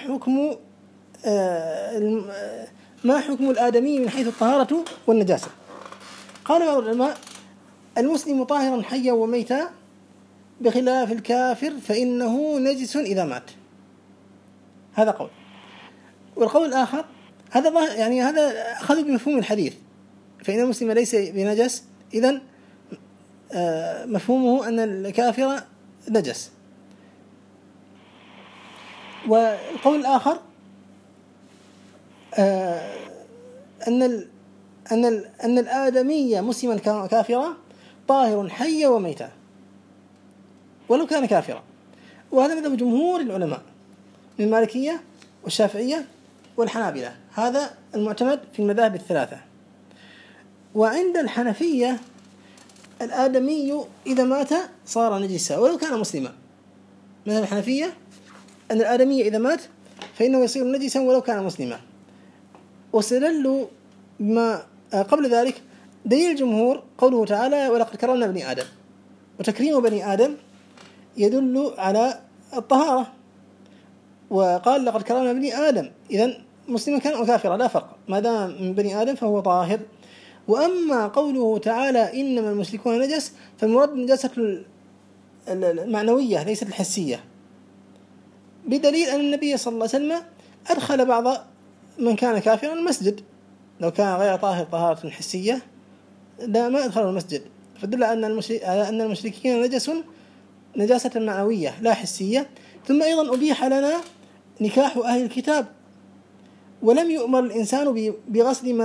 حكم الآدمي من حيث الطهارة والنجاسة. قال بعض العلماء: المسلم طاهر حيا وميتا بخلاف الكافر فإنه نجس إذا مات. هذا قول. والقول الآخر هذا أخذوا بمفهوم الحديث، فإن المسلم ليس بنجس، إذن مفهومه أن الكافر نجس. والقول الآخر أن الآدمية مسلما كافرا طاهر حيا وميتا ولو كان كافرا. وهذا مذهب جمهور العلماء من المالكية والشافعية والحنابلة، هذا المعتمد في المذاهب الثلاثة. وعند الحنفية الآدمي إذا مات صار نجسا ولو كان مسلما. مذهب الحنفية أن الآدمي إذا مات فإنه يصير نجسا ولو كان مسلما. واستدلوا بما قبل ذلك دليل الجمهور قوله تعالى: ولقد كرمنا بني آدم. وتكريم بني آدم يدل على الطهارة، وقال: لقد كرمنا بني آدم، إذن مسلما كان أو كافرا لا فرق، ما دام من بني آدم فهو طاهر. وأما قوله تعالى: إنما المشركون نجس، فالمراد النجاسة المعنوية ليست الحسية، بدليل أن النبي صلى الله عليه وسلم أدخل بعض من كان كافرا المسجد، لو كان غير طاهر طهارة حسية لا ما أدخله المسجد، فدل على أن المشركين نجاسة معنوية لا حسية. ثم أيضا أبيح لنا نكاح أهل الكتاب، ولم يؤمر الإنسان بغسل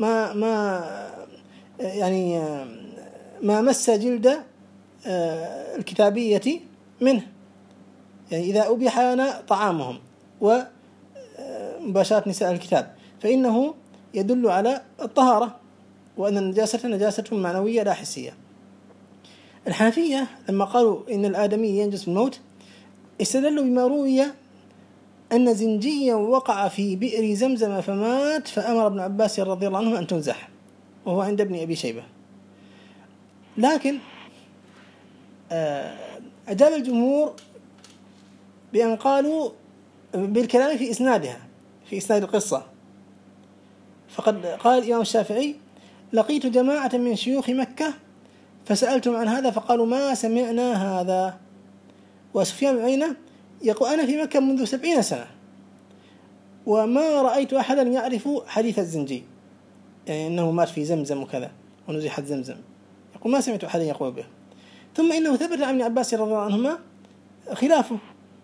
ما مس جلد الكتابية منه، يعني إذا أبيح لنا طعامهم ومباشرة نساء الكتاب فإنه يدل على الطهارة، وأن النجاسة نجاسة معنوية لا حسية. الحنفية لما قالوا إن الآدمي ينجس بالموت استدلوا بما روي أن زنجيا وقع في بئر زمزم فمات فأمر ابن عباس رضي الله عنه أن تنزح، وهو عند ابن أبي شيبة. لكن أجاب الجمهور بأن قالوا بالكلام في إسنادها، في إسناد القصة. فقد قال الإمام الشافعي: لقيت جماعة من شيوخ مكة فسألتم عن هذا فقالوا ما سمعنا هذا. وسفيان بن عيينة يقول: أنا في مكة منذ 70 سنة وما رأيت أحدا يعرف حديث الزنجي، يعني أنه مات في زمزم وكذا ونزحت زمزم، يقول ما سمعت أحدا يقول به. ثم إنه ثبت عن ابن عباس رضي الله عنهما خلافه،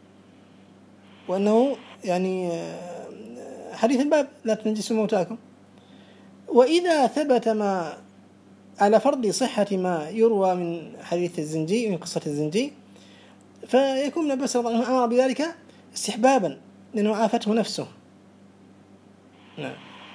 وأنه يعني حديث الباب: لا تنجسوا موتاكم. وإذا ثبت ما على فرض صحة ما يروى من حديث الزنجي، من قصة الزنجي، فيكون ابن عباس رضي الله عنه أمر بذلك استحبابا لأنه عافته نفسه. نعم.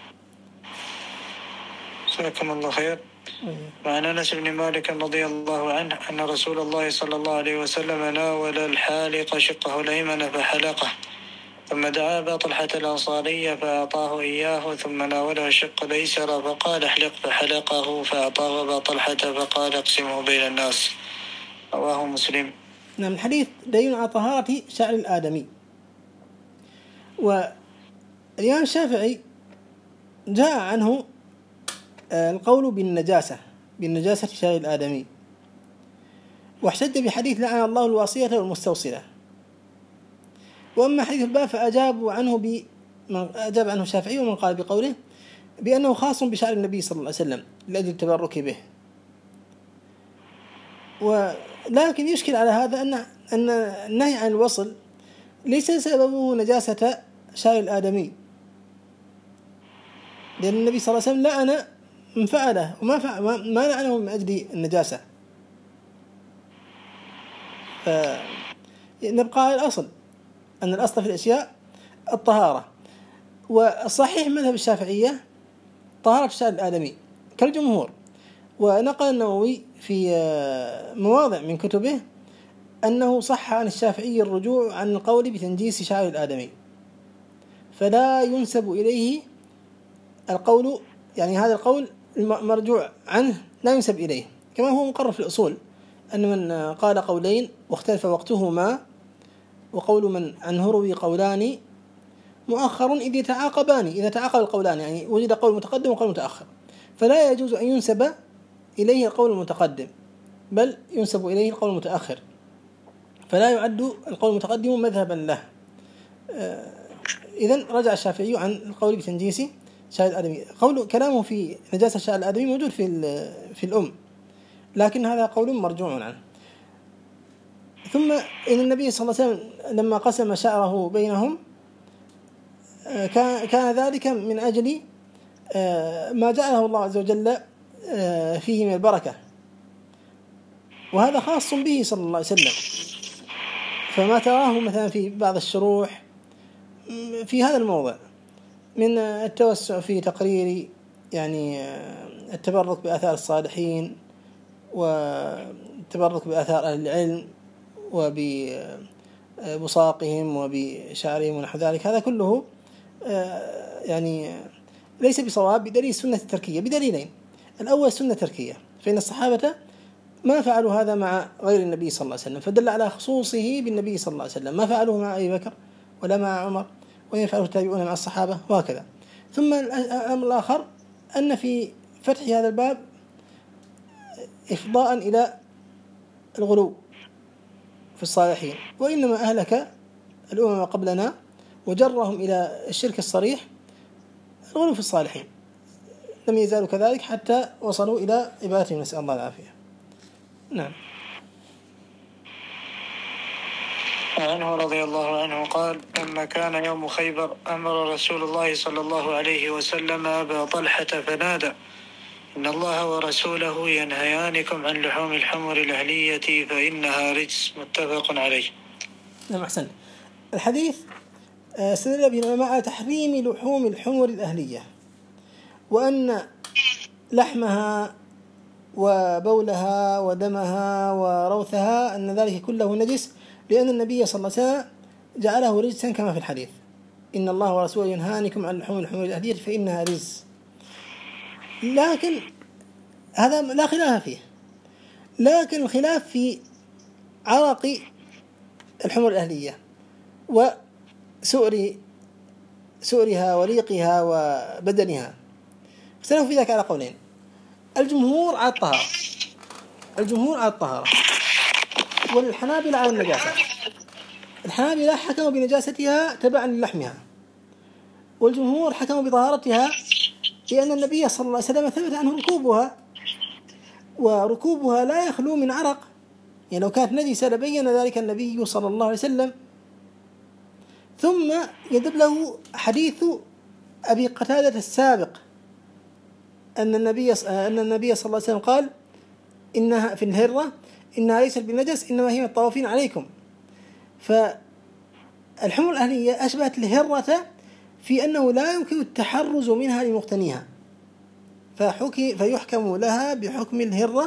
جزاكم الله خير. وعن أنس بن مالك رضي الله عنه أن رسول الله صلى الله عليه وسلم ناول الحالق شقه الأيمن فحلقه، ثم دعا أبا طلحة الأنصاري فأعطاه إياه، ثم ناوله الشق الأيسر فقال: احلق، فحلقه فأعطاه أبا طلحة فقال: اقسمه بين الناس. رواه مسلم. نعم. الحديث دليل على طهارة شعر الآدمي. والإمام الشافعي جاء عنه القول بالنجاسة شعر الآدمي، واحتج بحديث: لعن الله الواصية والمستوصلة. وأما حديث الباب فأجاب عنه الشافعي ومن قال بقوله: بأنه خاص بشعر النبي صلى الله عليه وسلم لأجل التبرك به. ولكن يشكل على هذا أن النهي عن الوصل ليس سببه نجاسة شعر الآدمي، لأن النبي صلى الله عليه وسلم لعن من فعله ما لعنه من أجل النجاسة. فنبقى على الأصل أن الأصل في الأشياء الطهارة، والصحيح مذهب الشافعية طهارة الشعر الآدمي كالجمهور. ونقل النووي في مواضع من كتبه أنه صح عن الشافعي الرجوع عن القول بتنجيس شعر الآدمي، فلا ينسب إليه القول، يعني هذا القول المرجوع عنه لا ينسب إليه، كما هو مقرر في الأصول أن من قال قولين واختلف وقتهما وقول من عنه روي قولان مؤخر إذ يتعاقبان، إذا تعاقب القولان يعني وجد قول متقدم وقول متأخر، فلا يجوز أن ينسب إليه القول المتقدم بل ينسب إليه القول المتأخر، فلا يعد القول المتقدم مذهبا له. إذن رجع الشافعي عن القول بتنجيس شعر الآدمي. كلامه في نجاسة شعر الآدمي موجود في الأم، لكن هذا قول مرجوع عنه. ثم إن النبي صلى الله عليه وسلم لما قسم شعره بينهم كان ذلك من أجل ما جعله الله عز وجل فيه من البركة، وهذا خاص به صلى الله عليه وسلم. فما تراه مثلا في بعض الشروح في هذا الموضع من التوسع في تقرير يعني التبرك بآثار الصالحين والتبرك بآثار أهل العلم وببصاقهم وبشعرهم ونحو ذلك، هذا كله يعني ليس بصواب بدليل السنة التركية، بدليلين: الأول السنة التركية، فإن الصحابة ما فعلوا هذا مع غير النبي صلى الله عليه وسلم، فدل على خصوصه بالنبي صلى الله عليه وسلم، ما فعلوه مع أبي بكر ولا مع عمر ولا يفعله التابعون مع الصحابة وهكذا. ثم الأمر الآخر أن في فتح هذا الباب إفضاء إلى الغلو في الصالحين، وإنما أهلك الأمم قبلنا وجرهم إلى الشرك الصريح الغلو في الصالحين، لم يزالوا كذلك حتى وصلوا إلى عبادتهم، نسأل الله العافية. نعم. عنه رضي الله عنه قال: لما كان يوم خيبر أمر رسول الله صلى الله عليه وسلم أبا طلحة فنادى: إن الله ورسوله ينهيانكم عن لحوم الحمر الأهلية فإنها رجس. متفق عليه. نعم، أحسن. الحديث استدل به العلماء على تحريم لحوم الحمر الأهلية، وأن لحمها وبولها ودمها وروثها أن ذلك كله نجس، لأن النبي صلى الله عليه وسلم جعله رجسا كما في الحديث: إن الله ورسوله ينهانكم عن لحوم الحمر الأهلية فإنها رجس. لكن هذا لا خلاف فيه، لكن الخلاف في عرق الحمر الأهلية وسؤرها وريقها وبدنها، اختلفوا في ذلك على قولين: الجمهور على الطهارة، والحنابلة على النجاسة. الحنابلة حكموا بنجاستها تبعا للحمها، والجمهور حكموا بطهارتها لأن النبي صلى الله عليه وسلم ثبت عنه ركوبها، وركوبها لا يخلو من عرق، يعني لو كانت نجسة لبين ذلك النبي صلى الله عليه وسلم. ثم يدل له حديث أبي قتادة السابق أن النبي صلى الله عليه وسلم قال: إنها في الهرة إنها ليست بالنجس إنما هي الطوافين عليكم. فالحمر الأهلية أشبهت الهرة في أنه لا يمكن التحرز منها لمقتنيها، فيحكم لها بحكم الهرة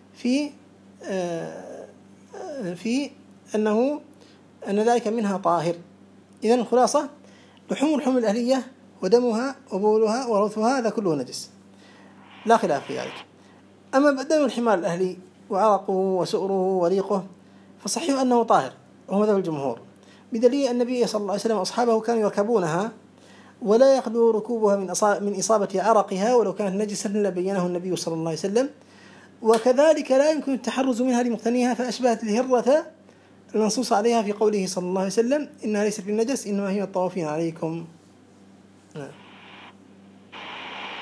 في أن ذلك منها طاهر. إذن الخلاصة: لحوم الحمر الأهلية ودمها وبولها وروثها هذا كله نجس، لا خلاف في ذلك. أما دم الحمار الأهلي وعرقه وسؤره وريقه فصحيح أنه طاهر، وهو مذهب الجمهور، بدليل النبي صلى الله عليه وسلم أصحابه كانوا يركبونها ولا يخلو ركوبها من إصابة عرقها، ولو كانت نجسا لبينه النبي صلى الله عليه وسلم. وكذلك لا يمكن التحرز منها لمقتنيها، فأشبهت الهرة المنصوص عليها في قوله صلى الله عليه وسلم: إنها ليست بالنجس إنما هي الطوافين عليكم.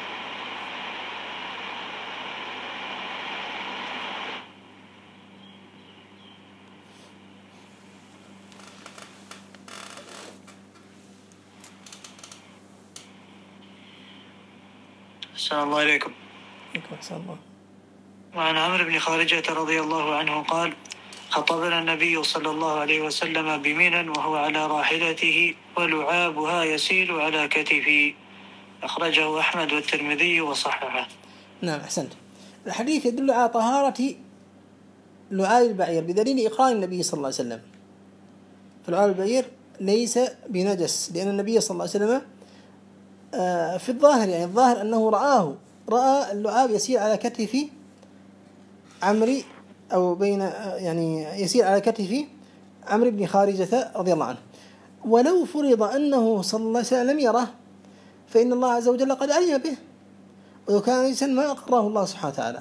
السلام الله عليكم. أحسن الله. وعن عمرو بن خارجة رضي الله عنه قال: خطبنا النبي صلى الله عليه وسلم بمنى وهو على راحلته ولعابها يسيل على كتفي. أخرجه أحمد والترمذي وصححه. نعم أحسنت. الحديث يدل على طهارة لعاب البعير بدليل إقرار النبي صلى الله عليه وسلم. فلعاب البعير ليس بنجس، لأن النبي صلى الله عليه وسلم في الظاهر، يعني الظاهر أنه رأى اللعاب يسير على كتف عمرو، أو بين يعني يسير على كتف عمرو بن خارجة رضي الله عنه. ولو فرض أنه صلى الله عليه وسلم لم يره فإن الله عز وجل قد علم به، ولو كان نجسا ما أقره الله سبحانه وتعالى.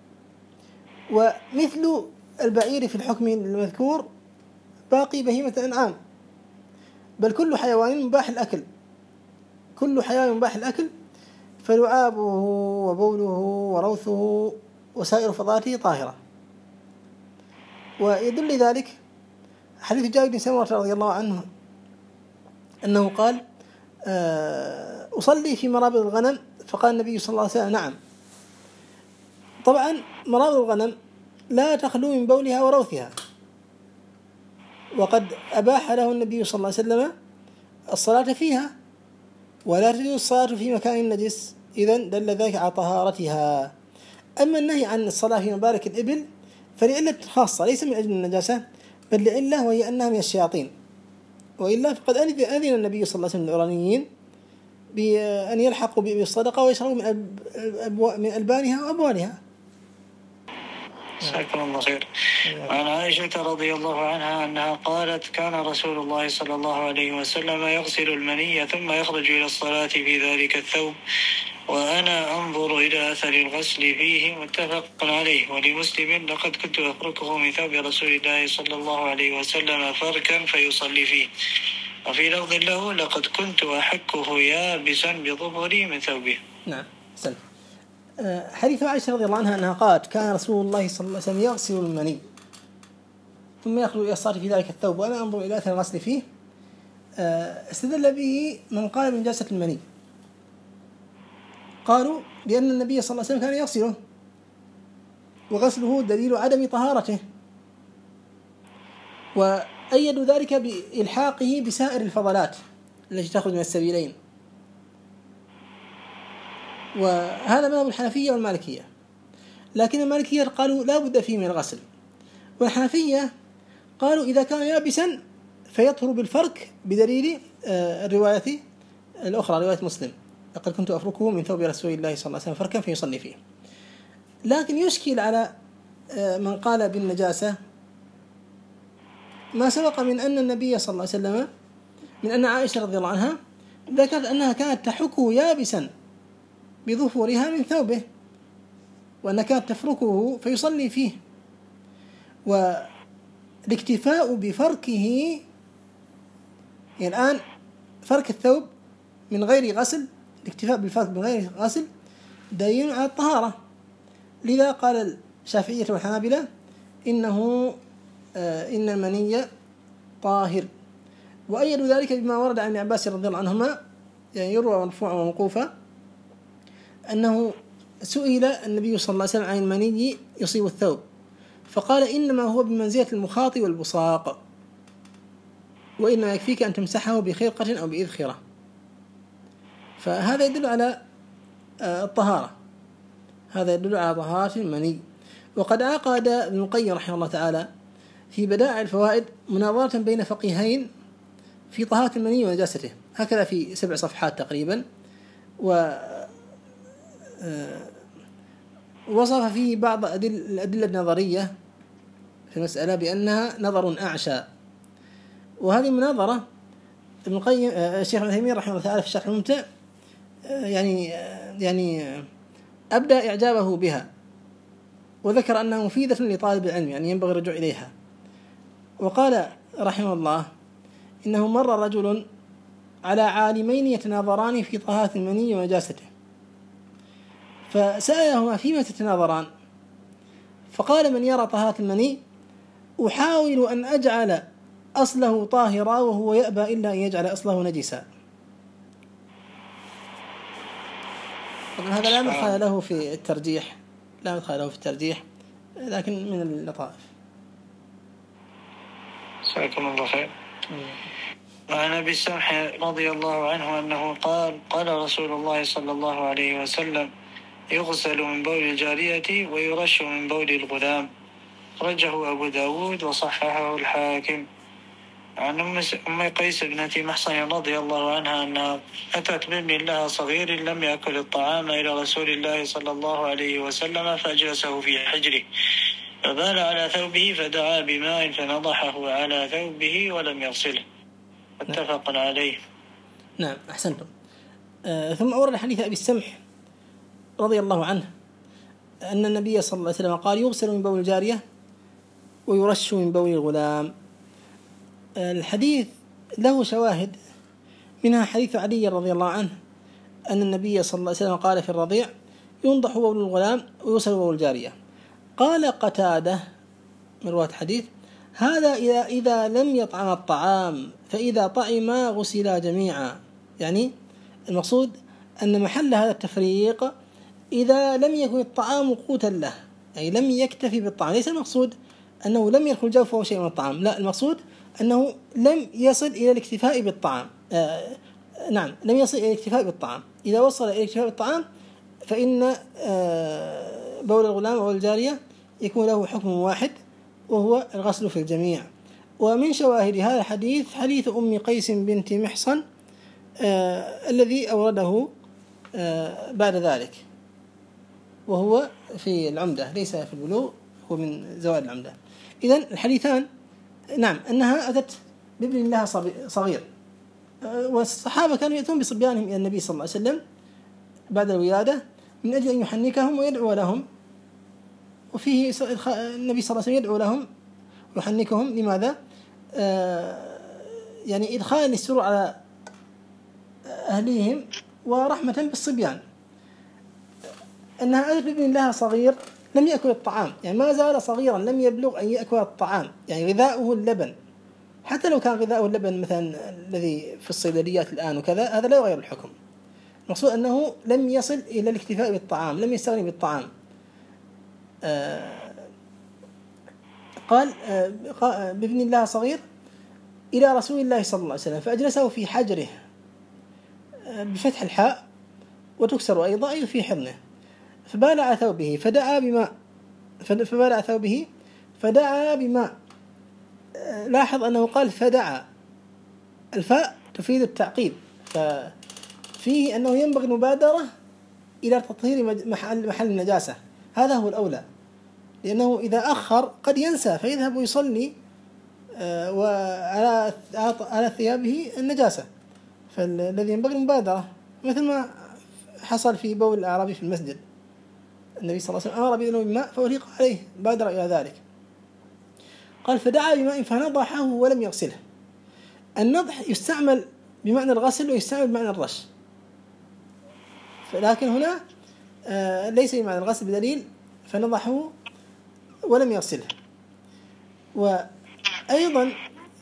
ومثل البعير في الحكم المذكور باقي بهيمة الأنعام، بل كل حيوان مباح الأكل، كل حيوان مباح الأكل، فلعابه وبوله وروثه وسائر فضلاته طاهرة. ويدل ذلك حديث جابر بن سمرة رضي الله عنه أنه قال: أصلي في مرابض الغنم، فقال النبي صلى الله عليه وسلم: نعم. طبعا مرابض الغنم لا تخلو من بولها وروثها، وقد أباح له النبي صلى الله عليه وسلم الصلاة فيها، ولا تجوز الصلاة في مكان نجس، إذن دل ذلك على طهارتها. أما النهي عن الصلاة في مبارك الإبل فلعلة خاصة ليس من أجل النجاسة، بل لعلة وهي أنها من الشياطين، وإلا فقد أذن النبي صلى الله عليه وسلم الإيرانيين بأن يلحقوا بالصدقة ويشربوا من ألبانها وأبوالها. جزاكم الله خير. وعن عائشة رضي الله عنها أنها قالت: كان رسول الله صلى الله عليه وسلم يغسل المني ثم يخرج إلى الصلاة في ذلك الثوب، وأنا أنظر إلى أثر الغسل فيه. متفق عليه. ولمسلم: لقد كنت أفركه من ثوب رسول الله صلى الله عليه وسلم فركا فيصلي فيه. وفي لفظ له: لقد كنت أحكه يابسا بظفري من ثوبه. نعم. سلام. حديث عائشة رضي الله عنها أنها قالت: كان رسول الله صلى الله عليه وسلم يغسل المني ثم يخرج إلى الصلاة في ذلك الثوب وأنا أنظر إلى أثر الغسل فيه. استدل به من قال بنجاسة المني، قالوا لأن النبي صلى الله عليه وسلم كان يغسله، وغسله دليل عدم طهارته، وأيدوا ذلك بإلحاقه بسائر الفضلات التي تخرج من السبيلين. وهذا مذهب الحنفية والمالكية، لكن المالكية قالوا لا بد فيه من الغسل، والحنفية قالوا إذا كان يابسا فيطهر بالفرك بدليل الرواية الأخرى، رواية مسلم: لقد كنت أفركه من ثوب رسول الله صلى الله عليه وسلم فركا فيصلي فيه. لكن يشكل على من قال بالنجاسة ما سبق من أن النبي صلى الله عليه وسلم، من أن عائشة رضي الله عنها ذكرت أنها كانت تحكه يابسا بظفورها من ثوبه، وأنها كانت تفركه فيصلي فيه. والاكتفاء بفركه، يعني الآن فرك الثوب من غير غسل، الاكتفاء بالفرك من غير غسل دليل على الطهارة. لذا قال الشافعية والحنابلة إن المني طاهر، وأيدوا ذلك بما ورد عن ابن عباس رضي الله عنهما، يعني يروى مرفوعا وموقوفا، أنه سئل النبي صلى الله عليه وسلم عن المني يصيب الثوب فقال: إنما هو بمنزلة المخاط والبصاق، وإنما يكفيك أن تمسحه بخرقة أو بإذخرة. فهذا يدل على الطهارة، هذا يدل على طهارة المني. وقد عقد ابن القيم رحمه الله تعالى في بدائع الفوائد مناظرة بين فقيهين في طهارة المني ونجاسته، هكذا في 7 صفحات تقريبا، ووصف فيه بعض الأدلة النظرية في المسألة بأنها نظر أعشى. وهذه المناظرة ابن القيم الشيخ ابن تيمية رحمه الله تعالى في الشرح الممتع يعني أبدأ إعجابه بها، وذكر أنها مفيدة لطالب العلم، يعني ينبغي الرجوع إليها. وقال رحمه الله: إنه مر رجل على عالمين يتناظران في طهارة المني ونجاسته، فسألهما: فيما تتناظران؟ فقال من يرى طهارة المني: أحاول أن أجعل أصله طاهرا وهو يأبى إلا أن يجعل أصله نجسا. طبعا هذا لا مدخل له في الترجيح، لا مدخل له في الترجيح، لكن من اللطائف. جزاكم الله خير. وعن أبي السمح رضي الله عنه أنه قال قال رسول الله صلى الله عليه وسلم: يغسل من بول الجارية ويرش من بول الغلام. رجه أبو داود وصححه الحاكم. عن أم قيس ابنة محصن رضي الله عنها أنها أتت بابن لها صغير لم يأكل الطعام إلى رسول الله صلى الله عليه وسلم فأجلسه في حجره فبال على ثوبه فدعا بماء فنضحه على ثوبه ولم يغسله. متفق عليه. نعم أحسنتم. ثم أورد حديث أبي السمح رضي الله عنه أن النبي صلى الله عليه وسلم قال: يغسل من بول الجارية ويرش من بول الغلام. الحديث له شواهد، منها حديث علي رضي الله عنه أن النبي صلى الله عليه وسلم قال في الرضيع: ينضح بول الغلام ويغسل بول الجارية. قال قتادة من رواة حديث: هذا إذا لم يطعم الطعام، فإذا طعما غسلا جميعا. يعني المقصود أن محل هذا التفريق إذا لم يكن الطعام قوتا له، يعني لم يكتفي بالطعام. ليس المقصود أنه لم يدخل جوفه شيء من الطعام، لا، المقصود أنه لم يصل إلى الاكتفاء بالطعام. نعم، لم يصل إلى الاكتفاء بالطعام. إذا وصل إلى الاكتفاء بالطعام فإن بول الغلام أو الجارية يكون له حكم واحد، وهو الغسل في الجميع. ومن شواهد هذا الحديث حديث أم قيس بنت محصن الذي أورده بعد ذلك، وهو في العمدة ليس في البلوغ، هو من زوائد العمدة. إذن الحديثان، نعم، أنها أتت بابن لها صغير، والصحابة كانوا يأتون بصبيانهم إلى النبي صلى الله عليه وسلم بعد الولادة من أجل أن يحنكهم ويدعو لهم، وفيه النبي صلى الله عليه وسلم يدعو لهم ويحنكهم. لماذا؟ يعني إدخالا للسرور على أهليهم ورحمة بالصبيان. أنها أتت بابن لها صغير لم يأكل الطعام، يعني ما زال صغيرا لم يبلغ أن يأكل الطعام، يعني غذاؤه اللبن. حتى لو كان غذاؤه اللبن مثلا الذي في الصيدليات الآن وكذا، هذا لا يغير الحكم. المقصود أنه لم يصل إلى الاكتفاء بالطعام، لم يستغني بالطعام. قال بابن الله صغير إلى رسول الله صلى الله عليه وسلم فأجلسه في حجره بفتح الحاء وتكسر أيضا، أي في حضنه، فبال على ثوبه فدعا بماء، فدعا بماء. لاحظ أنه قال فدعا، الفاء تفيد التعقيب، ففيه أنه ينبغي المبادرة إلى تطهير محل النجاسة. هذا هو الأولى، لأنه إذا أخر قد ينسى فيذهب ويصلي وعلى ثيابه النجاسة، فالذي ينبغي المبادرة، مثل ما حصل في بول الأعرابي في المسجد. النبي صلى الله عليه وسلم أمر بذنوب الماء فأريق عليه، بادر إلى ذلك. قال فدعا بماء فنضحه ولم يغسله. النضح يستعمل بمعنى الغسل ويستعمل بمعنى الرش، لكن هنا ليس بمعنى الغسل بدليل فنضحه ولم يغسله. وأيضا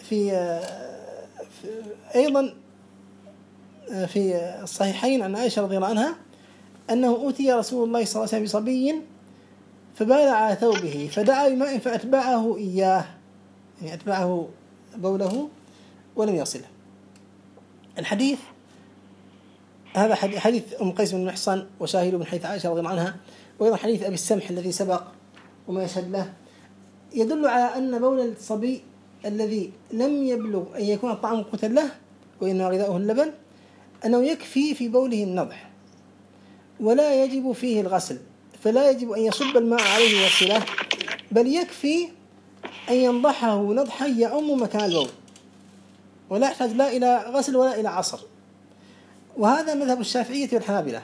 في الصحيحين عن عائشة رضي الله عنها أنه أوتي رسول الله صلى الله عليه وسلم بصبي فبال على ثوبه فدعا بماء فأتبعه إياه، يعني أتبعه بوله ولم يغسله. الحديث هذا حديث أم قيس بن محصن وشاهد من حديث عائشة رضي الله عنها، وأيضا حديث أبي السمح الذي سبق وما يشهد له، يدل على أن بول الصبي الذي لم يبلغ أن يكون الطعام قوتا له وإنما غذاؤه اللبن أنه يكفي في بوله النضح ولا يجب فيه الغسل، فلا يجب أن يصب الماء عليه ويغسله، بل يكفي أن ينضحه نضحا يعم مكان البول، ولا يحتاج لا إلى غسل ولا إلى عصر. وهذا مذهب الشافعية والحنابلة،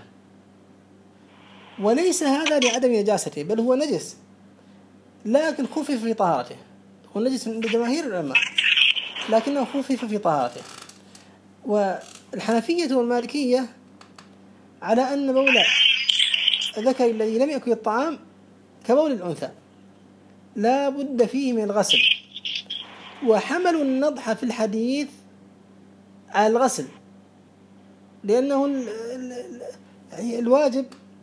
وليس هذا لعدم نجاسته، بل هو نجس لكن خفف في طهارته. هو نجس عند جماهير العلماء لكنه خفف في طهارته. والحنفية والمالكية على أن بول الذكر الذي لم يأكل الطعام كبول الأنثى لا بد فيه من الغسل، وحملوا النضح في الحديث على الغسل، لأنه يعني الواجب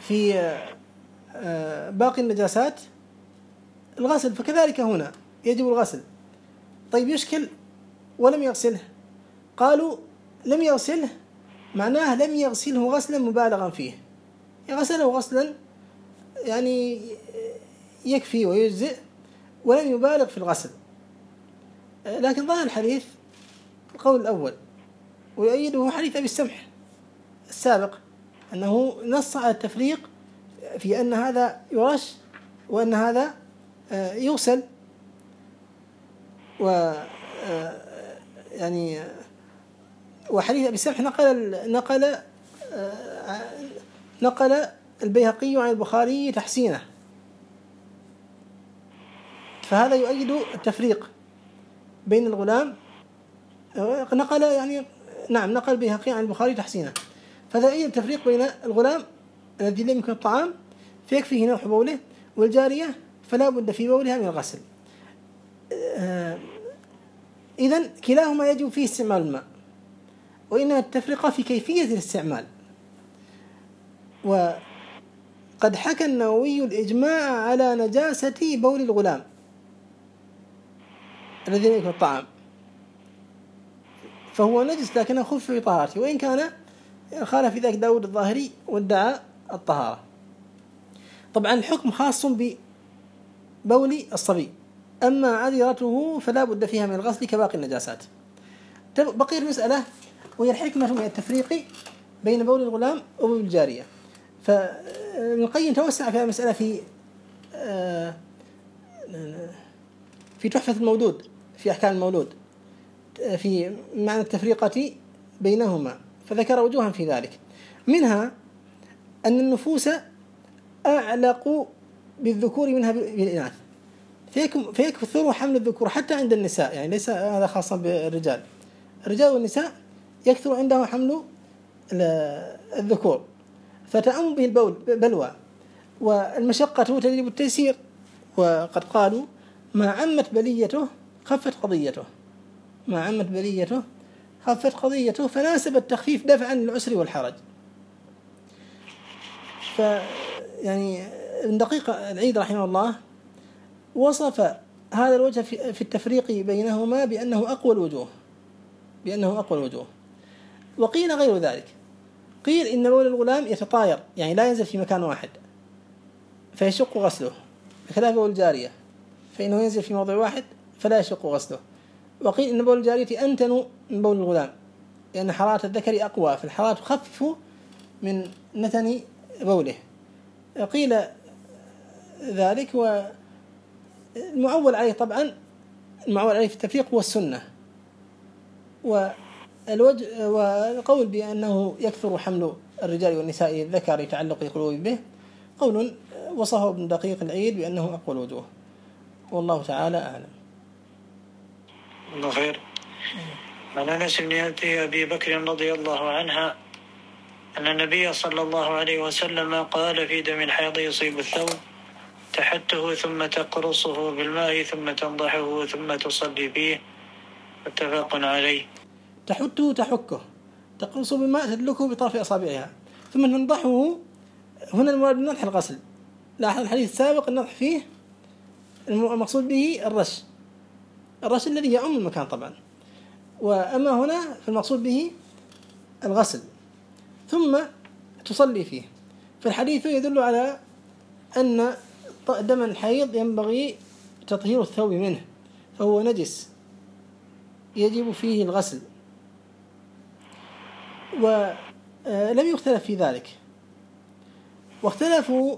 في باقي النجاسات الغسل، فكذلك هنا يجب الغسل. طيب يشكل ولم يغسله، قالوا لم يغسله معناه لم يغسله غسلا مبالغا فيه، غسله غسلا يعني يكفي ويجزئ ولم يبالغ في الغسل. لكن ظاهر الحديث القول الأول، ويؤيده حديث أبي السمح السابق أنه نص على التفريق في أن هذا يرش وأن هذا يغسل. يعني وحديث أبي السمح نقل البيهقي عن البخاري تحسينه، فهذا يؤيد التفريق بين الغلام. نقل البيهقي عن البخاري تحسينه، فهذا يؤيد التفريق بين الغلام الذي لم يكن الطعام فيكفيه نوح بوله، والجارية فلا بد في بولها من الغسل. إذن كلاهما يجب فيه استعمال الماء، وإنما التفرقة في كيفية الاستعمال. وقد حكى النووي الإجماع على نجاسة بول الغلام الذي لم يكن الطعام، فهو نجس لكنه خف في طهارته، وإن كان خالف في ذلك داود الظاهري وادعى الطهارة. طبعا الحكم خاص ببول الصبي، أما عذرته فلا بد فيها من الغسل كباقي النجاسات. بقي المسألة وهي الحكمة من التفريق بين بول الغلام وبول الجارية. فابن القيم توسع في المسألة في تحفة المولود في أحكام المولود في معنى التفريقة بينهما، فذكر وجوها في ذلك، منها أن النفوس أعلق بالذكور منها بالإناث، فيكثر حمل الذكور حتى عند النساء، يعني ليس هذا خاصا بالرجال، الرجال والنساء يكثر عنده حمل الذكور، فتعم به البول بلوى، والمشقة تجلب التيسير. وقد قالوا ما عمت بليته خفت قضيته، ما عمت بليته خفت قضيته، فناسب التخفيف دفعا للعسر والحرج. يعني ابن دقيق العيد رحمه الله وصف هذا الوجه في التفريق بينهما بأنه أقوى الوجوه، وقيل غير ذلك، قيل إن بول الغلام يتطاير، يعني لا ينزل في مكان واحد فيشق غسله، بخلاف بول الجارية فإنه ينزل في موضع واحد فلا يشق غسله. وقيل إن بول الجارية أنتن من بول الغلام، لأن حرارة الذكر أقوى، فالحرارة تخفف من نتن بوله. قيل ذلك، والمعول عليه طبعا المعول عليه في التفريق هو السنة، والقول بأنه يكثر حمل الرجال والنساء الذكر يتعلق القلوب به قول وصفه ابن دقيق العيد بأنه أقوى الوجوه، والله تعالى أعلم. الله خير. عن أنس بن أبي بكر رضي الله عنها أن النبي صلى الله عليه وسلم قال في دم الحيض يصيب الثوب تحته ثم تقرصه بالماء ثم تنضحه ثم تصلي فيه، متفق عليه. تحته تحكه، تقرصه بالماء تدلكه بطرف أصابعها، ثم تنضحه. هنا المراد بالنضح الغسل، لاحظ الحديث السابق النضح فيه المقصود به الرش الذي يعم المكان طبعا، وأما هنا فالمقصود به الغسل ثم تصلي فيه. فالحديث يدل على أن دم الحيض ينبغي تطهير الثوب منه، فهو نجس يجب فيه الغسل، ولم يختلف في ذلك. واختلفوا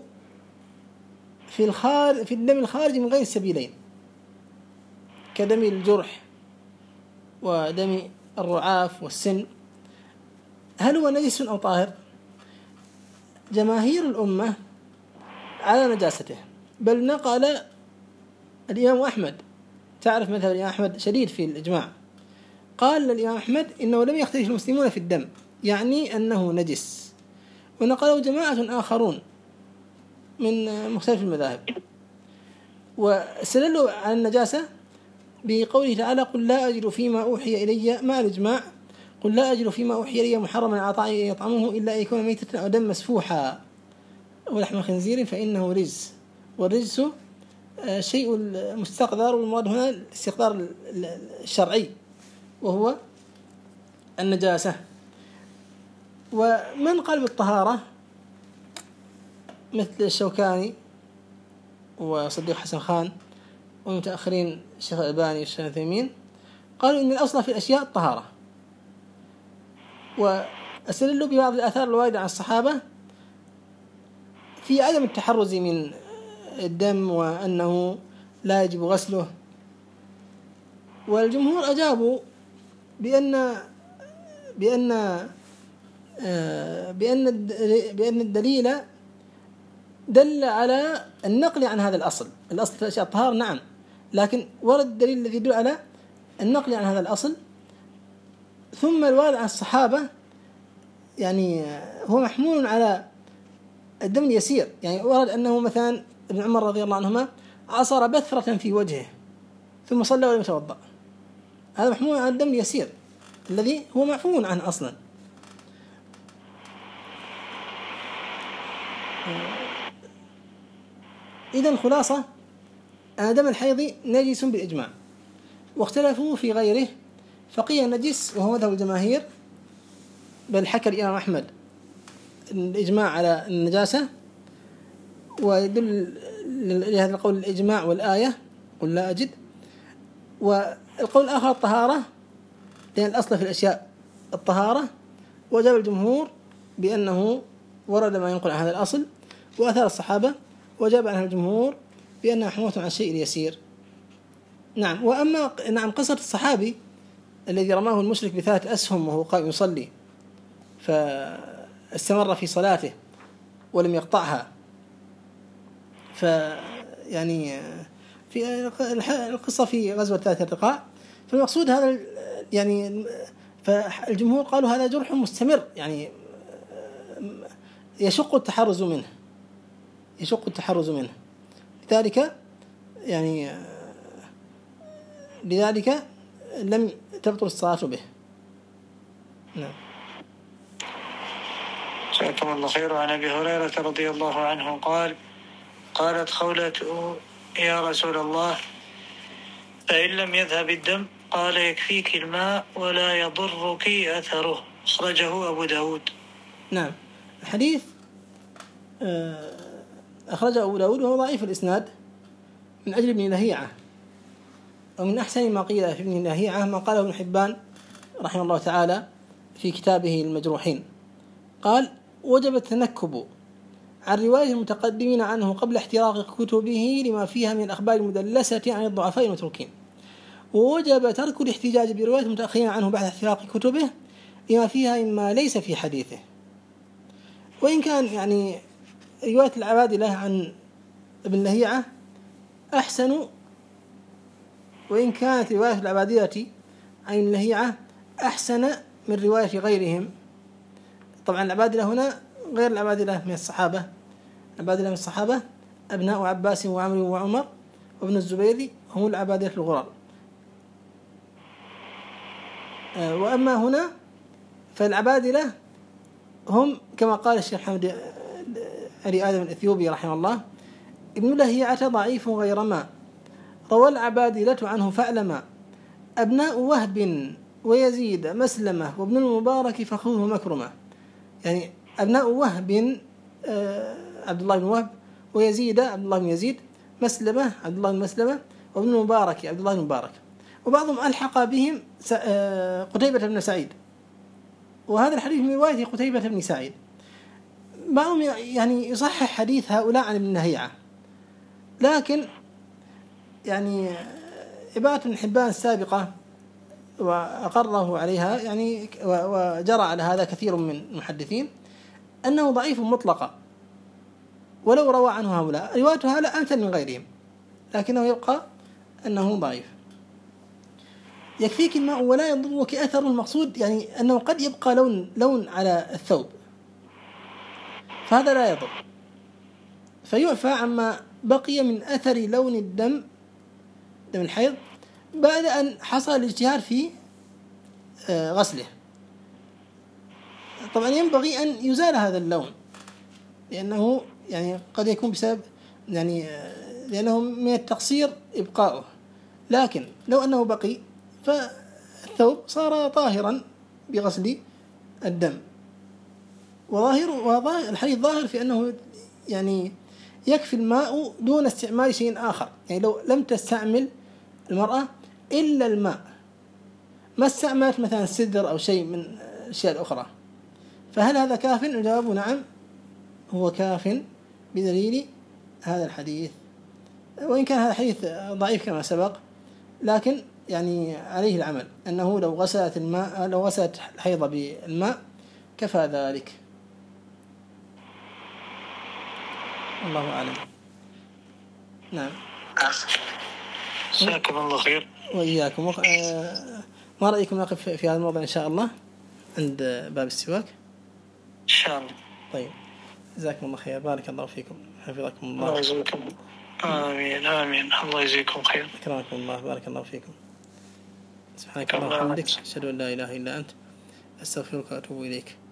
في الدم الخارج من غير السبيلين كدم الجرح ودم الرعاف والسن، هل هو نجس أو طاهر؟ جماهير الأمة على نجاسته، بل نقل الإمام أحمد، تعرف مثلا الإمام أحمد شديد في الإجماع، قال الإمام أحمد إنه لم يختلف المسلمون في الدم، يعني أنه نجس. ونقلوا جماعة آخرون من مختلف المذاهب، واستدلوا على النجاسة بقوله تعالى قل لا أجد فيما أوحي إلي، مع الإجماع قل لا أجد فيما أوحي إلي محرما على طاعم يطعمه إلا أن يكون ميتة أو دم مسفوحا، ولحم خنزير فإنه رجس، والرجس شيء مستقذر، والمراد هنا الاستقذار الشرعي وهو النجاسة. ومن قال بالطهارة مثل الشوكاني وصديق حسن خان ومتأخرين الشيخ الألباني والشيخ العثيمين قالوا إن الأصل في الأشياء الطهارة، واستدلوا ببعض الآثار الواردة عن الصحابة في عدم التحرز من الدم وأنه لا يجب غسله. والجمهور أجابوا بأن الدليل دل على النقل عن هذا الأصل في الأشياء الطهارة، نعم، لكن ورد الدليل الذي يدل على النقل عن هذا الأصل. ثم الوارد عن الصحابة يعني هو محمول على الدم اليسير، يعني ورد أنه مثلا ابن عمر رضي الله عنهما عصر بثرة في وجهه ثم صلى ولم يتوضأ، هذا محمول على الدم اليسير الذي هو معفو عنه أصلا. إذن خلاصة أن دم الحيض نجس بالإجماع، واختلفوا في غيره فقيل النجس وهو مذهب الجماهير، بل حكى الإمام أحمد الإجماع على النجاسة، ويدل لهذا القول الإجماع والآية قل لا أجد. والقول الآخر الطهارة، لأن الأصل في الأشياء الطهارة، وجاب الجمهور بأنه ورد ما ينقل عن هذا الأصل وأثار الصحابة، وجاب عنها الجمهور بأنها محمولة عن الشيء اليسير. نعم. وأما قصة الصحابي الذي رماه المشرك ب3 أسهم وهو قائم يصلي فاستمر في صلاته ولم يقطعها، يعني في القصة في غزوة 3 الرقاع، فالمقصود هذا يعني فالجمهور قالوا هذا جرح مستمر، يعني يشق التحرز منه، لذلك لم تبطل الصلاة به. نعم. جزاكم الله خير. عن أبي هريرة رضي الله عنه قال: قالت خولة يا رسول الله فإن لم يذهب الدم؟ قال: يكفيك الماء ولا يضرك أثره. أخرجه أبو داود. نعم. الحديث أخرجه أبو داود وهو ضعيف الإسناد من أجل ابن لهيعة، ومن أحسن ما قيل في ابن لهيعة ما قاله ابن حبان رحمه الله تعالى في كتابه المجروحين، قال: وجب التنكب عن رواية المتقدمين عنه قبل احتراق كتبه لما فيها من الأخبار المدلسة عن الضعفاء المتروكين، ووجب ترك الاحتجاج برواية المتأخرين عنه بعد احتراق كتبه لما فيها مما ليس في حديثه. وإن كان يعني رواية العبادلة عن ابن لهيعة أحسن، وإن كانت رواية العبادلة عن ابن لهيعة أحسن من رواية غيرهم. طبعا العبادلة هنا غير العبادلة من الصحابة، العبادلة من الصحابة أبناء عباس وعمر وعمر وابن الزبير هم العبادلة الغرر. وأما هنا فالعبادلة هم كما قال الشيخ محمد علي آدم الإثيوبي رحمه الله: ابن لهيعة ضعيف غير ما روى العبادلة عنه فاعلما، أبناء وهب ويزيد مسلمة وابن المبارك فخذه مكرمة. يعني أبناء وهب عبد الله بن وهب، ويزيد عبد الله بن يزيد، مسلمة عبد الله بن مسلمة، وابن المبارك عبد الله بن مبارك. وبعضهم ألحق بهم قتيبة بن سعيد، وهذا الحديث من رواية قتيبة بن سعيد. بعضهم يعني يصحح حديث هؤلاء عن ابن لهيعة، لكن يعني عبارة ابن حبان السابقة وأقره عليها يعني وجرى على هذا كثير من المحدثين أنه ضعيف مطلقا، ولو روى عنه هؤلاء روايته هؤلاء أمثل من غيرهم، لكنه يبقى أنه ضعيف. يكفيك الماء ولا يضرك أثر، المقصود يعني أنه قد يبقى لون على الثوب، فهذا لا يضر، فيعفى عما بقي من أثر لون دم الحيض بعد أن حصل الاجتهاد في غسله. طبعا ينبغي أن يزال هذا اللون، لأنه يعني قد يكون بسبب يعني لأنه من التقصير إبقاؤه، لكن لو أنه بقي فالثوب صار طاهرا بغسل الدم. وظاهر الحديث ظاهر في أنه يعني يكفي الماء دون استعمال شيء آخر، يعني لو لم تستعمل المرأة إلا الماء، ما استعملت مثلا السدر أو شيء من الأشياء الأخرى، فهل هذا كاف؟ الجواب نعم، هو كاف بدليل هذا الحديث، وإن كان هذا الحديث ضعيف كما سبق، لكن يعني عليه العمل أنه لو غسلت الحيضة بالماء كفى ذلك. الله أعلم. نعم. جزاكم الله خير. وإياكم. ما رأيكم نقف في هذا الموضوع إن شاء الله عند باب السواك؟ إن شاء الله. طيب، جزاكم الله خير، بارك الله فيكم، حفظكم الله. الله يجزيكم. آمين آمين. الله يجزيكم خير. أكرمكم الله، بارك الله فيكم. سبحانك اللهم وبحمدك، أشهد أن لا إله إلا أنت، أستغفرك وأتوب إليك.